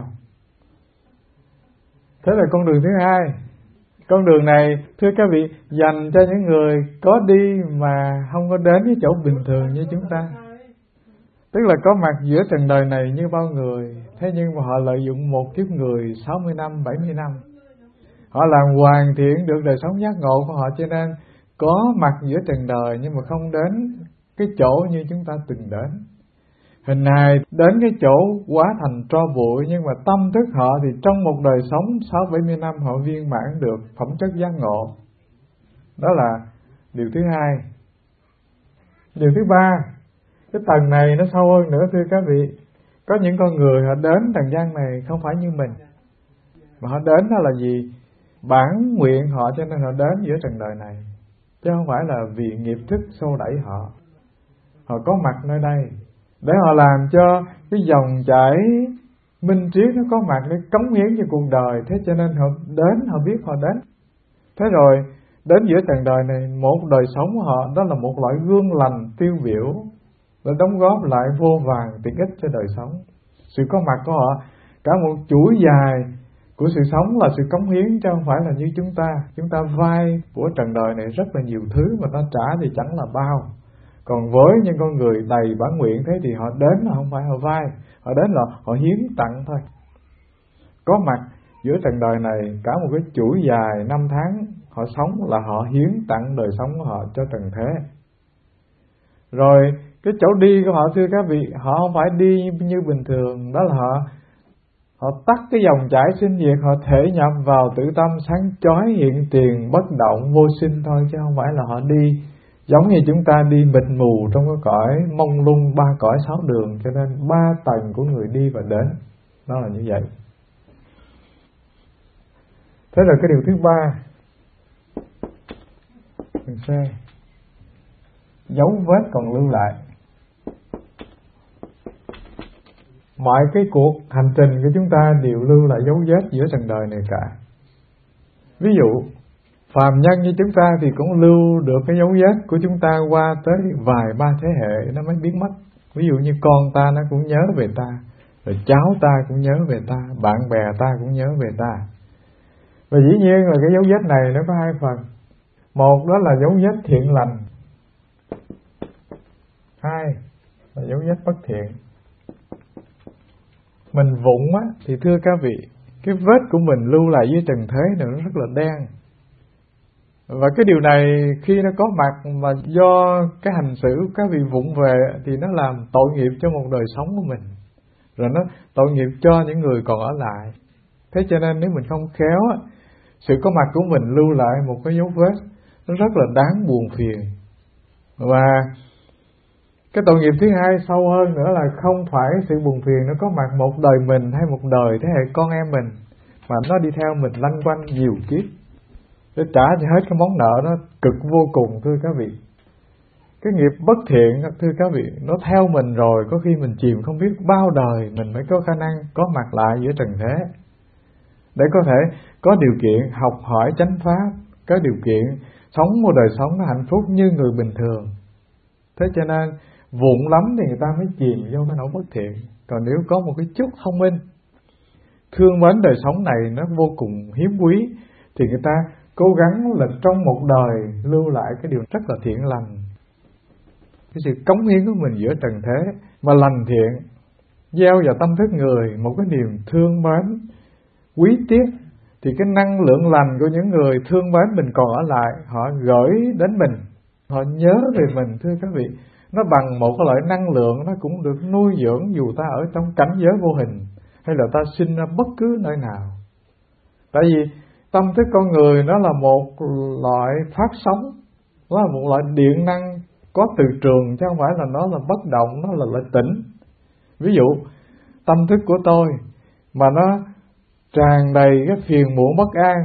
Thế là con đường thứ hai. Con đường này, thưa các vị, dành cho những người có đi mà không có đến với chỗ bình thường như chúng ta. Tức là có mặt giữa trần đời này như bao người, thế nhưng mà họ lợi dụng một kiếp người sáu mươi năm, bảy mươi năm. Họ làm hoàn thiện được đời sống giác ngộ của họ, cho nên có mặt giữa trần đời nhưng mà không đến cái chỗ như chúng ta từng đến. Hình hài đến cái chỗ quá thành tro bụi, nhưng mà tâm thức họ thì trong một đời sống sáu bảy mươi năm họ viên mãn được phẩm chất giác ngộ. Đó là điều thứ hai. Điều thứ ba, cái tầng này nó sâu hơn nữa, thưa các vị. Có những con người họ đến trần gian này không phải như mình, mà họ đến đó là gì? Bản nguyện họ, cho nên họ đến giữa trần đời này, chứ không phải là vì nghiệp thức xô đẩy họ. Họ có mặt nơi đây để họ làm cho cái dòng chảy minh triết nó có mặt để cống hiến cho cuộc đời. Thế cho nên họ đến, họ biết họ đến. Thế rồi đến giữa trần đời này, một đời sống của họ đó là một loại gương lành tiêu biểu để đóng góp lại vô vàn tiện ích cho đời sống. Sự có mặt của họ, cả một chuỗi dài của sự sống là sự cống hiến, chứ không phải là như chúng ta. Chúng ta vay của trần đời này rất là nhiều thứ mà ta trả thì chẳng là bao. Còn với những con người đầy bản nguyện thế thì họ đến là không phải họ vay, họ đến là họ hiến tặng thôi. Có mặt giữa trần đời này cả một cái chuỗi dài năm tháng họ sống là họ hiến tặng đời sống của họ cho trần thế. Rồi cái chỗ đi của họ, thưa các vị, họ không phải đi như bình thường, đó là họ họ tắt cái dòng chảy sinh diệt, họ thể nhập vào tự tâm sáng chói hiện tiền bất động vô sinh thôi, chứ không phải là họ đi giống như chúng ta đi mịt mù trong cái cõi mông lung ba cõi sáu đường. Cho nên ba tầng của người đi và đến nó là như vậy. Thế là cái điều thứ ba, mình xem dấu vết còn lưu lại. Mọi cái cuộc hành trình của chúng ta đều lưu lại dấu vết giữa trần đời này cả. Ví dụ phàm nhân như chúng ta thì cũng lưu được cái dấu vết của chúng ta qua tới vài ba thế hệ nó mới biến mất. Ví dụ như con ta nó cũng nhớ về ta, rồi cháu ta cũng nhớ về ta, bạn bè ta cũng nhớ về ta. Và dĩ nhiên là cái dấu vết này nó có hai phần. Một đó là dấu vết thiện lành, hai là dấu vết bất thiện. Mình vụng á thì thưa các vị, cái vết của mình lưu lại dưới trần thế này nó rất là đen. Và cái điều này khi nó có mặt mà do cái hành xử của các vị vụng về thì nó làm tội nghiệp cho một đời sống của mình, rồi nó tội nghiệp cho những người còn ở lại. Thế cho nên nếu mình không khéo á, sự có mặt của mình lưu lại một cái dấu vết nó rất là đáng buồn phiền. Và cái tội nghiệp thứ hai sâu hơn nữa là không phải sự buồn phiền nó có mặt một đời mình hay một đời thế hệ con em mình, mà nó đi theo mình lanh quanh nhiều kiếp để trả cho hết cái món nợ nó cực vô cùng, thưa các vị. Cái nghiệp bất thiện, thưa các vị, nó theo mình rồi, có khi mình chìm không biết bao đời mình mới có khả năng có mặt lại giữa trần thế, để có thể có điều kiện học hỏi chánh pháp, có điều kiện sống một đời sống nó hạnh phúc như người bình thường. Thế cho nên vụng lắm thì người ta mới chìm vô cái nỗi bất thiện. Còn nếu có một cái chút thông minh, thương mến đời sống này nó vô cùng hiếm quý, thì người ta cố gắng là trong một đời lưu lại cái điều rất là thiện lành. Cái sự cống hiến của mình giữa trần thế mà lành thiện, gieo vào tâm thức người một cái niềm thương mến, quý tiếc, thì cái năng lượng lành của những người thương mến mình còn ở lại, họ gửi đến mình, họ nhớ về mình, thưa các vị, nó bằng một cái loại năng lượng, nó cũng được nuôi dưỡng dù ta ở trong cảnh giới vô hình hay là ta sinh ra bất cứ nơi nào. Tại vì tâm thức con người nó là một loại phát sóng, nó là một loại điện năng có từ trường, chứ không phải là nó là bất động, nó là loại tĩnh. Ví dụ tâm thức của tôi mà nó tràn đầy cái phiền muộn bất an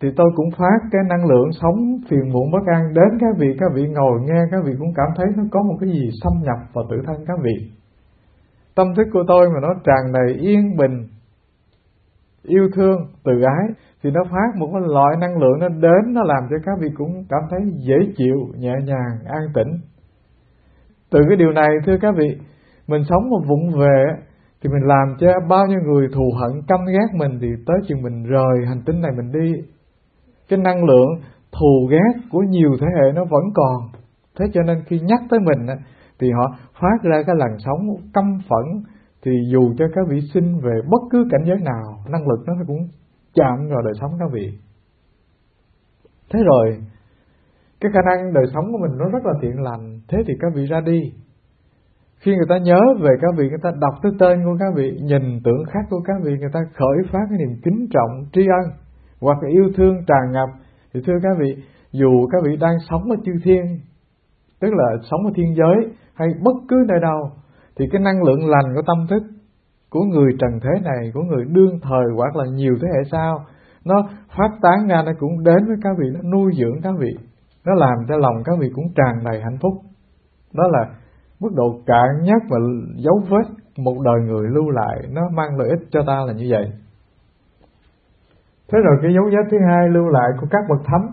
thì tôi cũng phát cái năng lượng sống phiền muộn bất an đến các vị. Các vị ngồi nghe, các vị cũng cảm thấy nó có một cái gì xâm nhập vào tự thân các vị. Tâm thức của tôi mà nó tràn đầy yên bình, yêu thương, từ ái, thì nó phát một cái loại năng lượng nó đến, nó làm cho các vị cũng cảm thấy dễ chịu, nhẹ nhàng, an tĩnh. Từ cái điều này thưa các vị, mình sống một vụng về thì mình làm cho bao nhiêu người thù hận căm ghét mình, thì tới chừng mình rời hành tinh này mình đi, cái năng lượng thù ghét của nhiều thế hệ nó vẫn còn. Thế cho nên khi nhắc tới mình thì họ phát ra cái làn sóng căm phẫn, thì dù cho các vị sinh về bất cứ cảnh giới nào, năng lực nó cũng chạm vào đời sống các vị. Thế rồi cái khả năng đời sống của mình nó rất là thiện lành. Thế thì các vị ra đi, khi người ta nhớ về các vị, người ta đọc tới tên của các vị, nhìn tượng khắc của các vị, người ta khởi phát cái niềm kính trọng, tri ân hoặc là yêu thương tràn ngập. Thì thưa các vị, dù các vị đang sống ở chư thiên, tức là sống ở thiên giới hay bất cứ nơi đâu, thì cái năng lượng lành của tâm thức của người trần thế này, của người đương thời hoặc là nhiều thế hệ sau, nó phát tán ra, nó cũng đến với các vị, nó nuôi dưỡng các vị, nó làm cho lòng các vị cũng tràn đầy hạnh phúc. Đó là mức độ cạn nhất và dấu vết một đời người lưu lại, nó mang lợi ích cho ta là như vậy. Thế rồi cái dấu vết thứ hai lưu lại của các bậc thánh,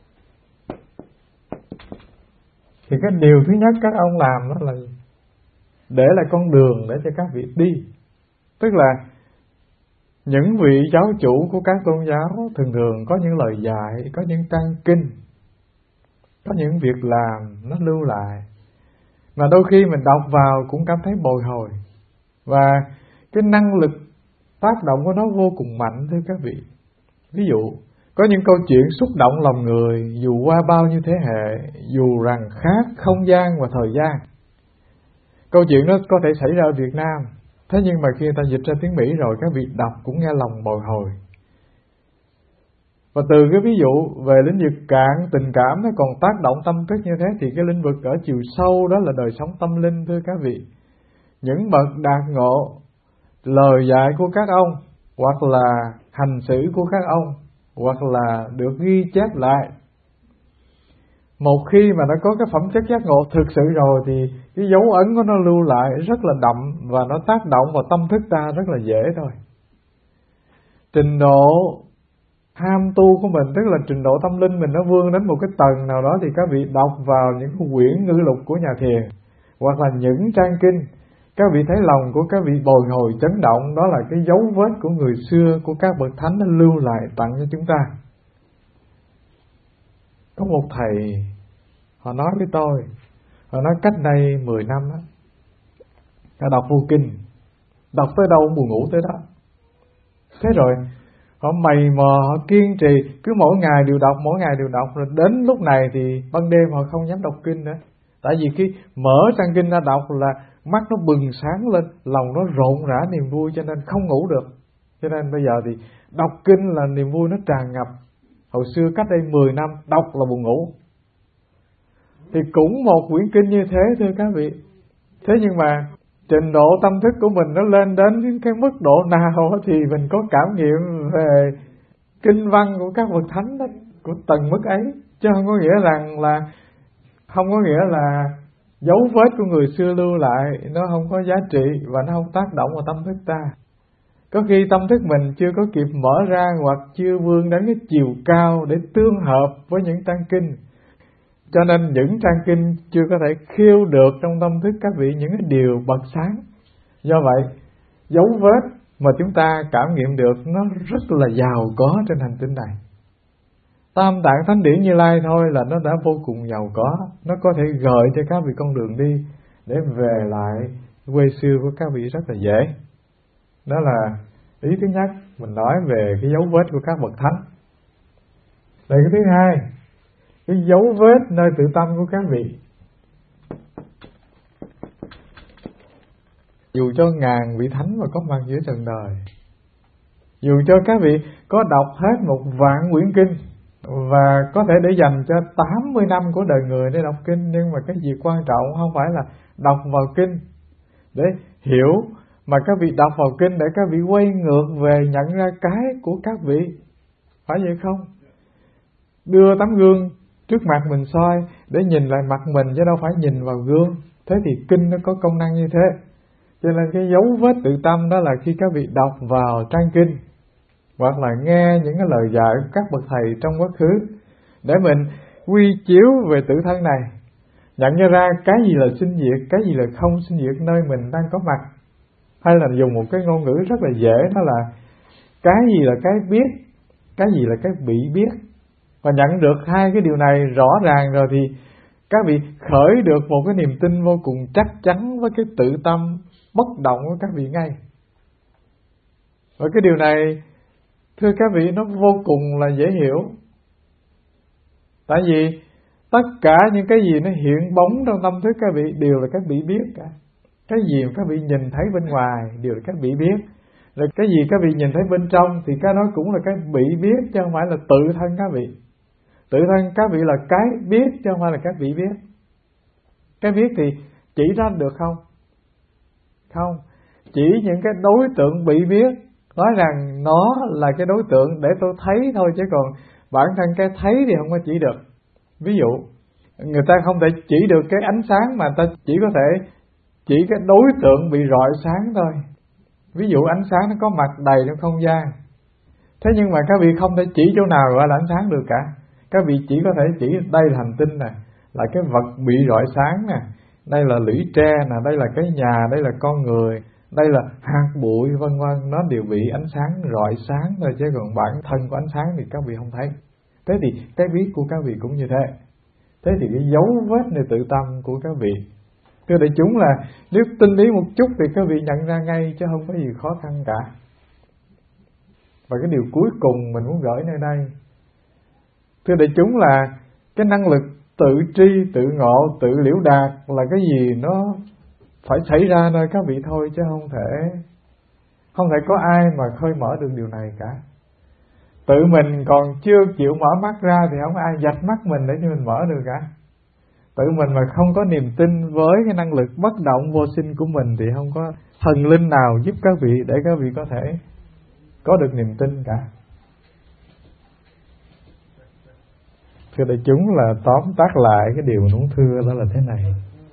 thì cái điều thứ nhất các ông làm đó là để lại con đường để cho các vị đi. Tức là những vị giáo chủ của các tôn giáo thường thường có những lời dạy, có những trang kinh, có những việc làm nó lưu lại, mà đôi khi mình đọc vào cũng cảm thấy bồi hồi, và cái năng lực tác động của nó vô cùng mạnh thưa các vị. Ví dụ có những câu chuyện xúc động lòng người dù qua bao nhiêu thế hệ, dù rằng khác không gian và thời gian. Câu chuyện đó có thể xảy ra ở Việt Nam, thế nhưng mà khi người ta dịch ra tiếng Mỹ rồi, các vị đọc cũng nghe lòng bồi hồi. Và từ cái ví dụ về lĩnh vực cạn tình cảm nó còn tác động tâm thức như thế, thì cái lĩnh vực ở chiều sâu đó là đời sống tâm linh thưa các vị. Những bậc đạt ngộ, lời dạy của các ông, hoặc là hành xử của các ông, hoặc là được ghi chép lại. Một khi mà nó có cái phẩm chất giác ngộ thực sự rồi, thì cái dấu ấn của nó lưu lại rất là đậm, và nó tác động vào tâm thức ta rất là dễ thôi. Trình độ ham tu của mình, tức là trình độ tâm linh mình nó vươn đến một cái tầng nào đó, thì các vị đọc vào những quyển ngữ lục của nhà thiền, hoặc là những trang kinh, các vị thấy lòng của các vị bồi hồi chấn động. Đó là cái dấu vết của người xưa, của các bậc thánh nó lưu lại tặng cho chúng ta. Có một thầy, họ nói với tôi, họ nói cách đây mười năm á, họ đọc vô kinh, đọc tới đâu buồn ngủ tới đó. Thế rồi họ mày mò, họ kiên trì, cứ mỗi ngày đều đọc, mỗi ngày đều đọc, rồi đến lúc này thì ban đêm họ không dám đọc kinh nữa. Tại vì khi mở trang kinh ra đọc là mắt nó bừng sáng lên, lòng nó rộn rã niềm vui, cho nên không ngủ được. Cho nên bây giờ thì đọc kinh là niềm vui nó tràn ngập. Hồi xưa cách đây mười năm đọc là buồn ngủ. Thì cũng một quyển kinh như thế thưa các vị. Thế nhưng mà trình độ tâm thức của mình nó lên đến cái mức độ nào thì mình có cảm nghiệm về kinh văn của các bậc thánh đó, của tầng mức ấy. Chứ không có nghĩa rằng là không có nghĩa là dấu vết của người xưa lưu lại nó không có giá trị và nó không tác động vào tâm thức ta. Có khi tâm thức mình chưa có kịp mở ra, hoặc chưa vươn đến cái chiều cao để tương hợp với những trang kinh, cho nên những trang kinh chưa có thể khiêu được trong tâm thức các vị những cái điều bật sáng. Do vậy, dấu vết mà chúng ta cảm nghiệm được nó rất là giàu có trên hành tinh này. Tam Tạng Thánh Điển Như Lai thôi là nó đã vô cùng giàu có. Nó có thể gợi cho các vị con đường đi để về lại quê xưa của các vị rất là dễ. Đó là ý thứ nhất, mình nói về cái dấu vết của các bậc thánh. Rồi cái thứ hai, cái dấu vết nơi tự tâm của các vị. Dù cho ngàn vị thánh mà có mặt giữa trần đời, dù cho các vị có đọc hết một vạn quyển kinh, và có thể để dành cho tám mươi năm của đời người để đọc kinh, nhưng mà cái gì quan trọng không phải là đọc vào kinh để hiểu, mà các vị đọc vào kinh để các vị quay ngược về nhận ra cái của các vị. Phải vậy không? đưa tấm gương trước mặt mình soi để nhìn lại mặt mình chứ đâu phải nhìn vào gương. Thế thì kinh nó có công năng như thế. Cho nên cái dấu vết tự tâm đó là khi các vị đọc vào trang kinh hoặc là nghe những cái lời dạy của các bậc thầy trong quá khứ để mình quy chiếu về tự thân này, nhận ra cái gì là sinh diệt, cái gì là không sinh diệt nơi mình đang có mặt. Hay là dùng một cái ngôn ngữ rất là dễ, đó là cái gì là cái biết, cái gì là cái bị biết. Và nhận được hai cái điều này rõ ràng rồi thì các vị khởi được một cái niềm tin vô cùng chắc chắn với cái tự tâm bất động của các vị ngay. Và cái điều này thưa các vị nó vô cùng là dễ hiểu. Tại vì tất cả những cái gì nó hiện bóng trong tâm thức các vị đều là các vị biết cả. Cái gì mà các vị nhìn thấy bên ngoài đều là các vị biết. Rồi cái gì các vị nhìn thấy bên trong thì cái đó cũng là cái bị biết, chứ không phải là tự thân các vị. Tự thân các vị là cái biết chứ không phải là các vị biết. Cái biết thì chỉ ra được không? Không. Chỉ những cái đối tượng bị biết nói rằng nó là cái đối tượng để tôi thấy thôi, chứ còn bản thân cái thấy thì không có chỉ được. Ví dụ người ta không thể chỉ được cái ánh sáng, mà ta chỉ có thể chỉ cái đối tượng bị rọi sáng thôi. Ví dụ ánh sáng nó có mặt đầy trong không gian, thế nhưng mà các vị không thể chỉ chỗ nào gọi là ánh sáng được cả. Các vị chỉ có thể chỉ đây là hành tinh nè, là cái vật bị rọi sáng nè, đây là lũy tre nè, đây là cái nhà, đây là con người, đây là hạt bụi vân vân, nó đều bị ánh sáng rọi sáng thôi, chứ còn bản thân của ánh sáng thì các vị không thấy. Thế thì cái biết của các vị cũng như thế. Thế thì cái dấu vết này tự tâm của các vị, thưa đại chúng, là nếu tinh lý một chút thì các vị nhận ra ngay, chứ không có gì khó khăn cả. Và cái điều cuối cùng mình muốn gửi nơi đây, thưa đại chúng, là cái năng lực tự tri, tự ngộ, tự liễu đạt là cái gì nó phải xảy ra nơi các vị thôi, chứ không thể không thể có ai mà khơi mở được điều này cả. Tự mình còn chưa chịu mở mắt ra thì không có ai dạch mắt mình để cho mình mở được cả. Tự mình mà không có niềm tin với cái năng lực bất động vô sinh của mình thì không có thần linh nào giúp các vị để các vị có thể có được niềm tin cả. Thưa đại chúng, là tóm tắt lại cái điều mình muốn thưa đó là thế này.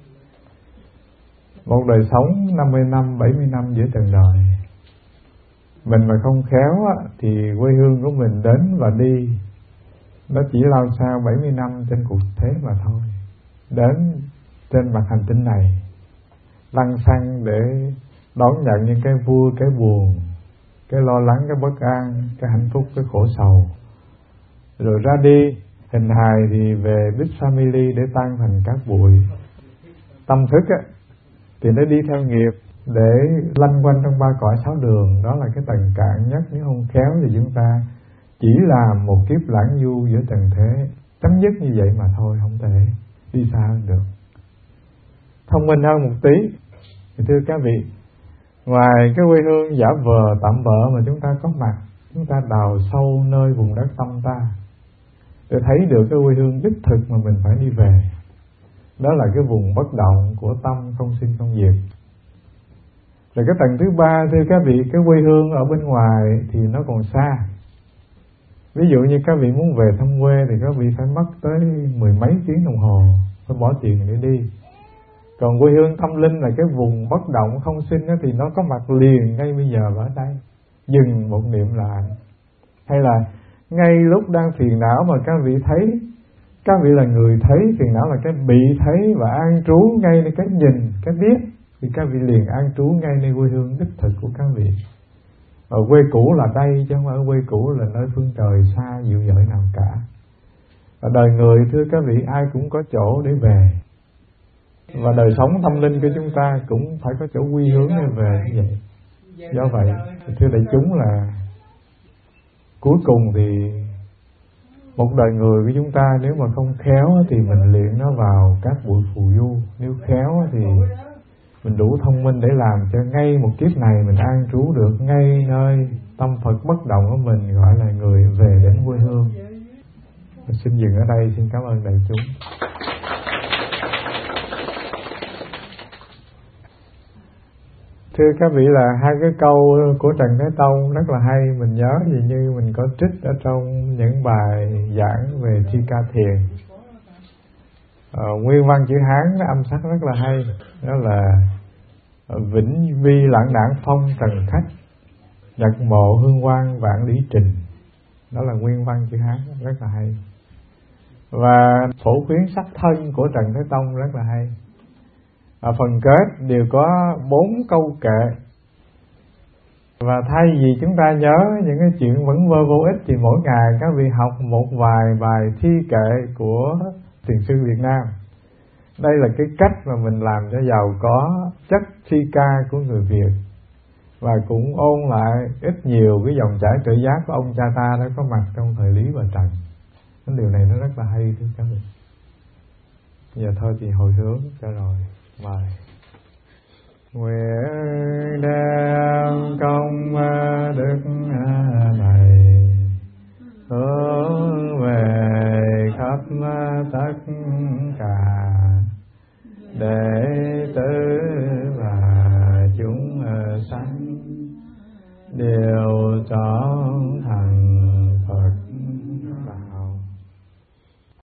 Một đời sống năm mươi năm, bảy mươi năm giữa trần đời, mình mà không khéo á, thì quê hương của mình đến và đi nó chỉ lao sao bảy mươi năm trên cuộc thế mà thôi. Đến trên mặt hành tinh này lăn xăng để đón nhận những cái vui, cái buồn, cái lo lắng, cái bất an, cái hạnh phúc, cái khổ sầu, rồi ra đi. Hình hài thì về big family để tan thành cát bụi. Tâm thức á, thì nó đi theo nghiệp để lanh quanh trong ba cõi sáu đường. Đó là cái tầng cạn nhất. Nếu không khéo thì chúng ta chỉ làm một kiếp lãng du giữa trần thế, chấm dứt như vậy mà thôi, không thể đi xa hơn được. Thông minh hơn một tí thì thưa các vị, ngoài cái quê hương giả vờ tạm bợ mà chúng ta có mặt, chúng ta đào sâu nơi vùng đất tâm ta để thấy được cái quê hương đích thực mà mình phải đi về. Đó là cái vùng bất động của tâm không sinh không diệt. Rồi cái tầng thứ ba, thưa các vị, cái quê hương ở bên ngoài thì nó còn xa. Ví dụ như các vị muốn về thăm quê thì các vị phải mất tới mười mấy tiếng đồng hồ, phải bỏ tiền để đi. Còn quê hương tâm linh là cái vùng bất động không sinh đó, thì nó có mặt liền ngay bây giờ ở đây. Dừng một niệm lại. Hay là ngay lúc đang phiền não mà các vị thấy, các vị là người thấy, phiền não là cái bị thấy và an trú ngay nơi cái nhìn, cái biết, thì các vị liền an trú ngay nơi quê hương đích thực của các vị. Ở quê cũ là đây, chứ không phải quê cũ là nơi phương trời xa dịu dợi nào cả. Ở đời người, thưa các vị, ai cũng có chỗ để về. Và đời sống tâm linh của chúng ta cũng phải có chỗ quy hướng để về như vậy. Do vậy, thưa đại chúng, là cuối cùng thì một đời người của chúng ta nếu mà không khéo thì mình luyện nó vào các buổi phù du. Nếu khéo thì mình đủ thông minh để làm cho ngay một kiếp này mình an trú được ngay nơi tâm Phật bất động của mình, gọi là người về đến quê hương. Mình xin dừng ở đây, xin cảm ơn đại chúng. Thưa các vị, là hai cái câu của Trần Thế Tông rất là hay. Mình nhớ gì như mình có trích ở trong những bài giảng về Thi Ca Thiền. ờ, Nguyên văn chữ Hán nó âm sắc rất là hay. Đó là vĩnh vi lãng đảng phong trần khách, nhật mộ hương quang vạn lý trình. Đó là nguyên văn chữ Hán rất là hay. Và phổ khuyến sắc thân của Trần Thế Tông rất là hay. Ở phần kết đều có bốn câu kệ. Và thay vì chúng ta nhớ những cái chuyện vẩn vơ vô ích, thì mỗi ngày các vị học một vài bài thi kệ của Thiền sư Việt Nam. Đây là cái cách mà mình làm cho giàu có chất thi ca của người Việt, và cũng ôn lại ít nhiều cái dòng chảy tự giác của ông cha ta đã có mặt trong thời Lý và Trần. Cái điều này nó rất là hay thưa các vị. Giờ thôi thì hồi hướng cho rồi. Mời. Nguyện đem công đức này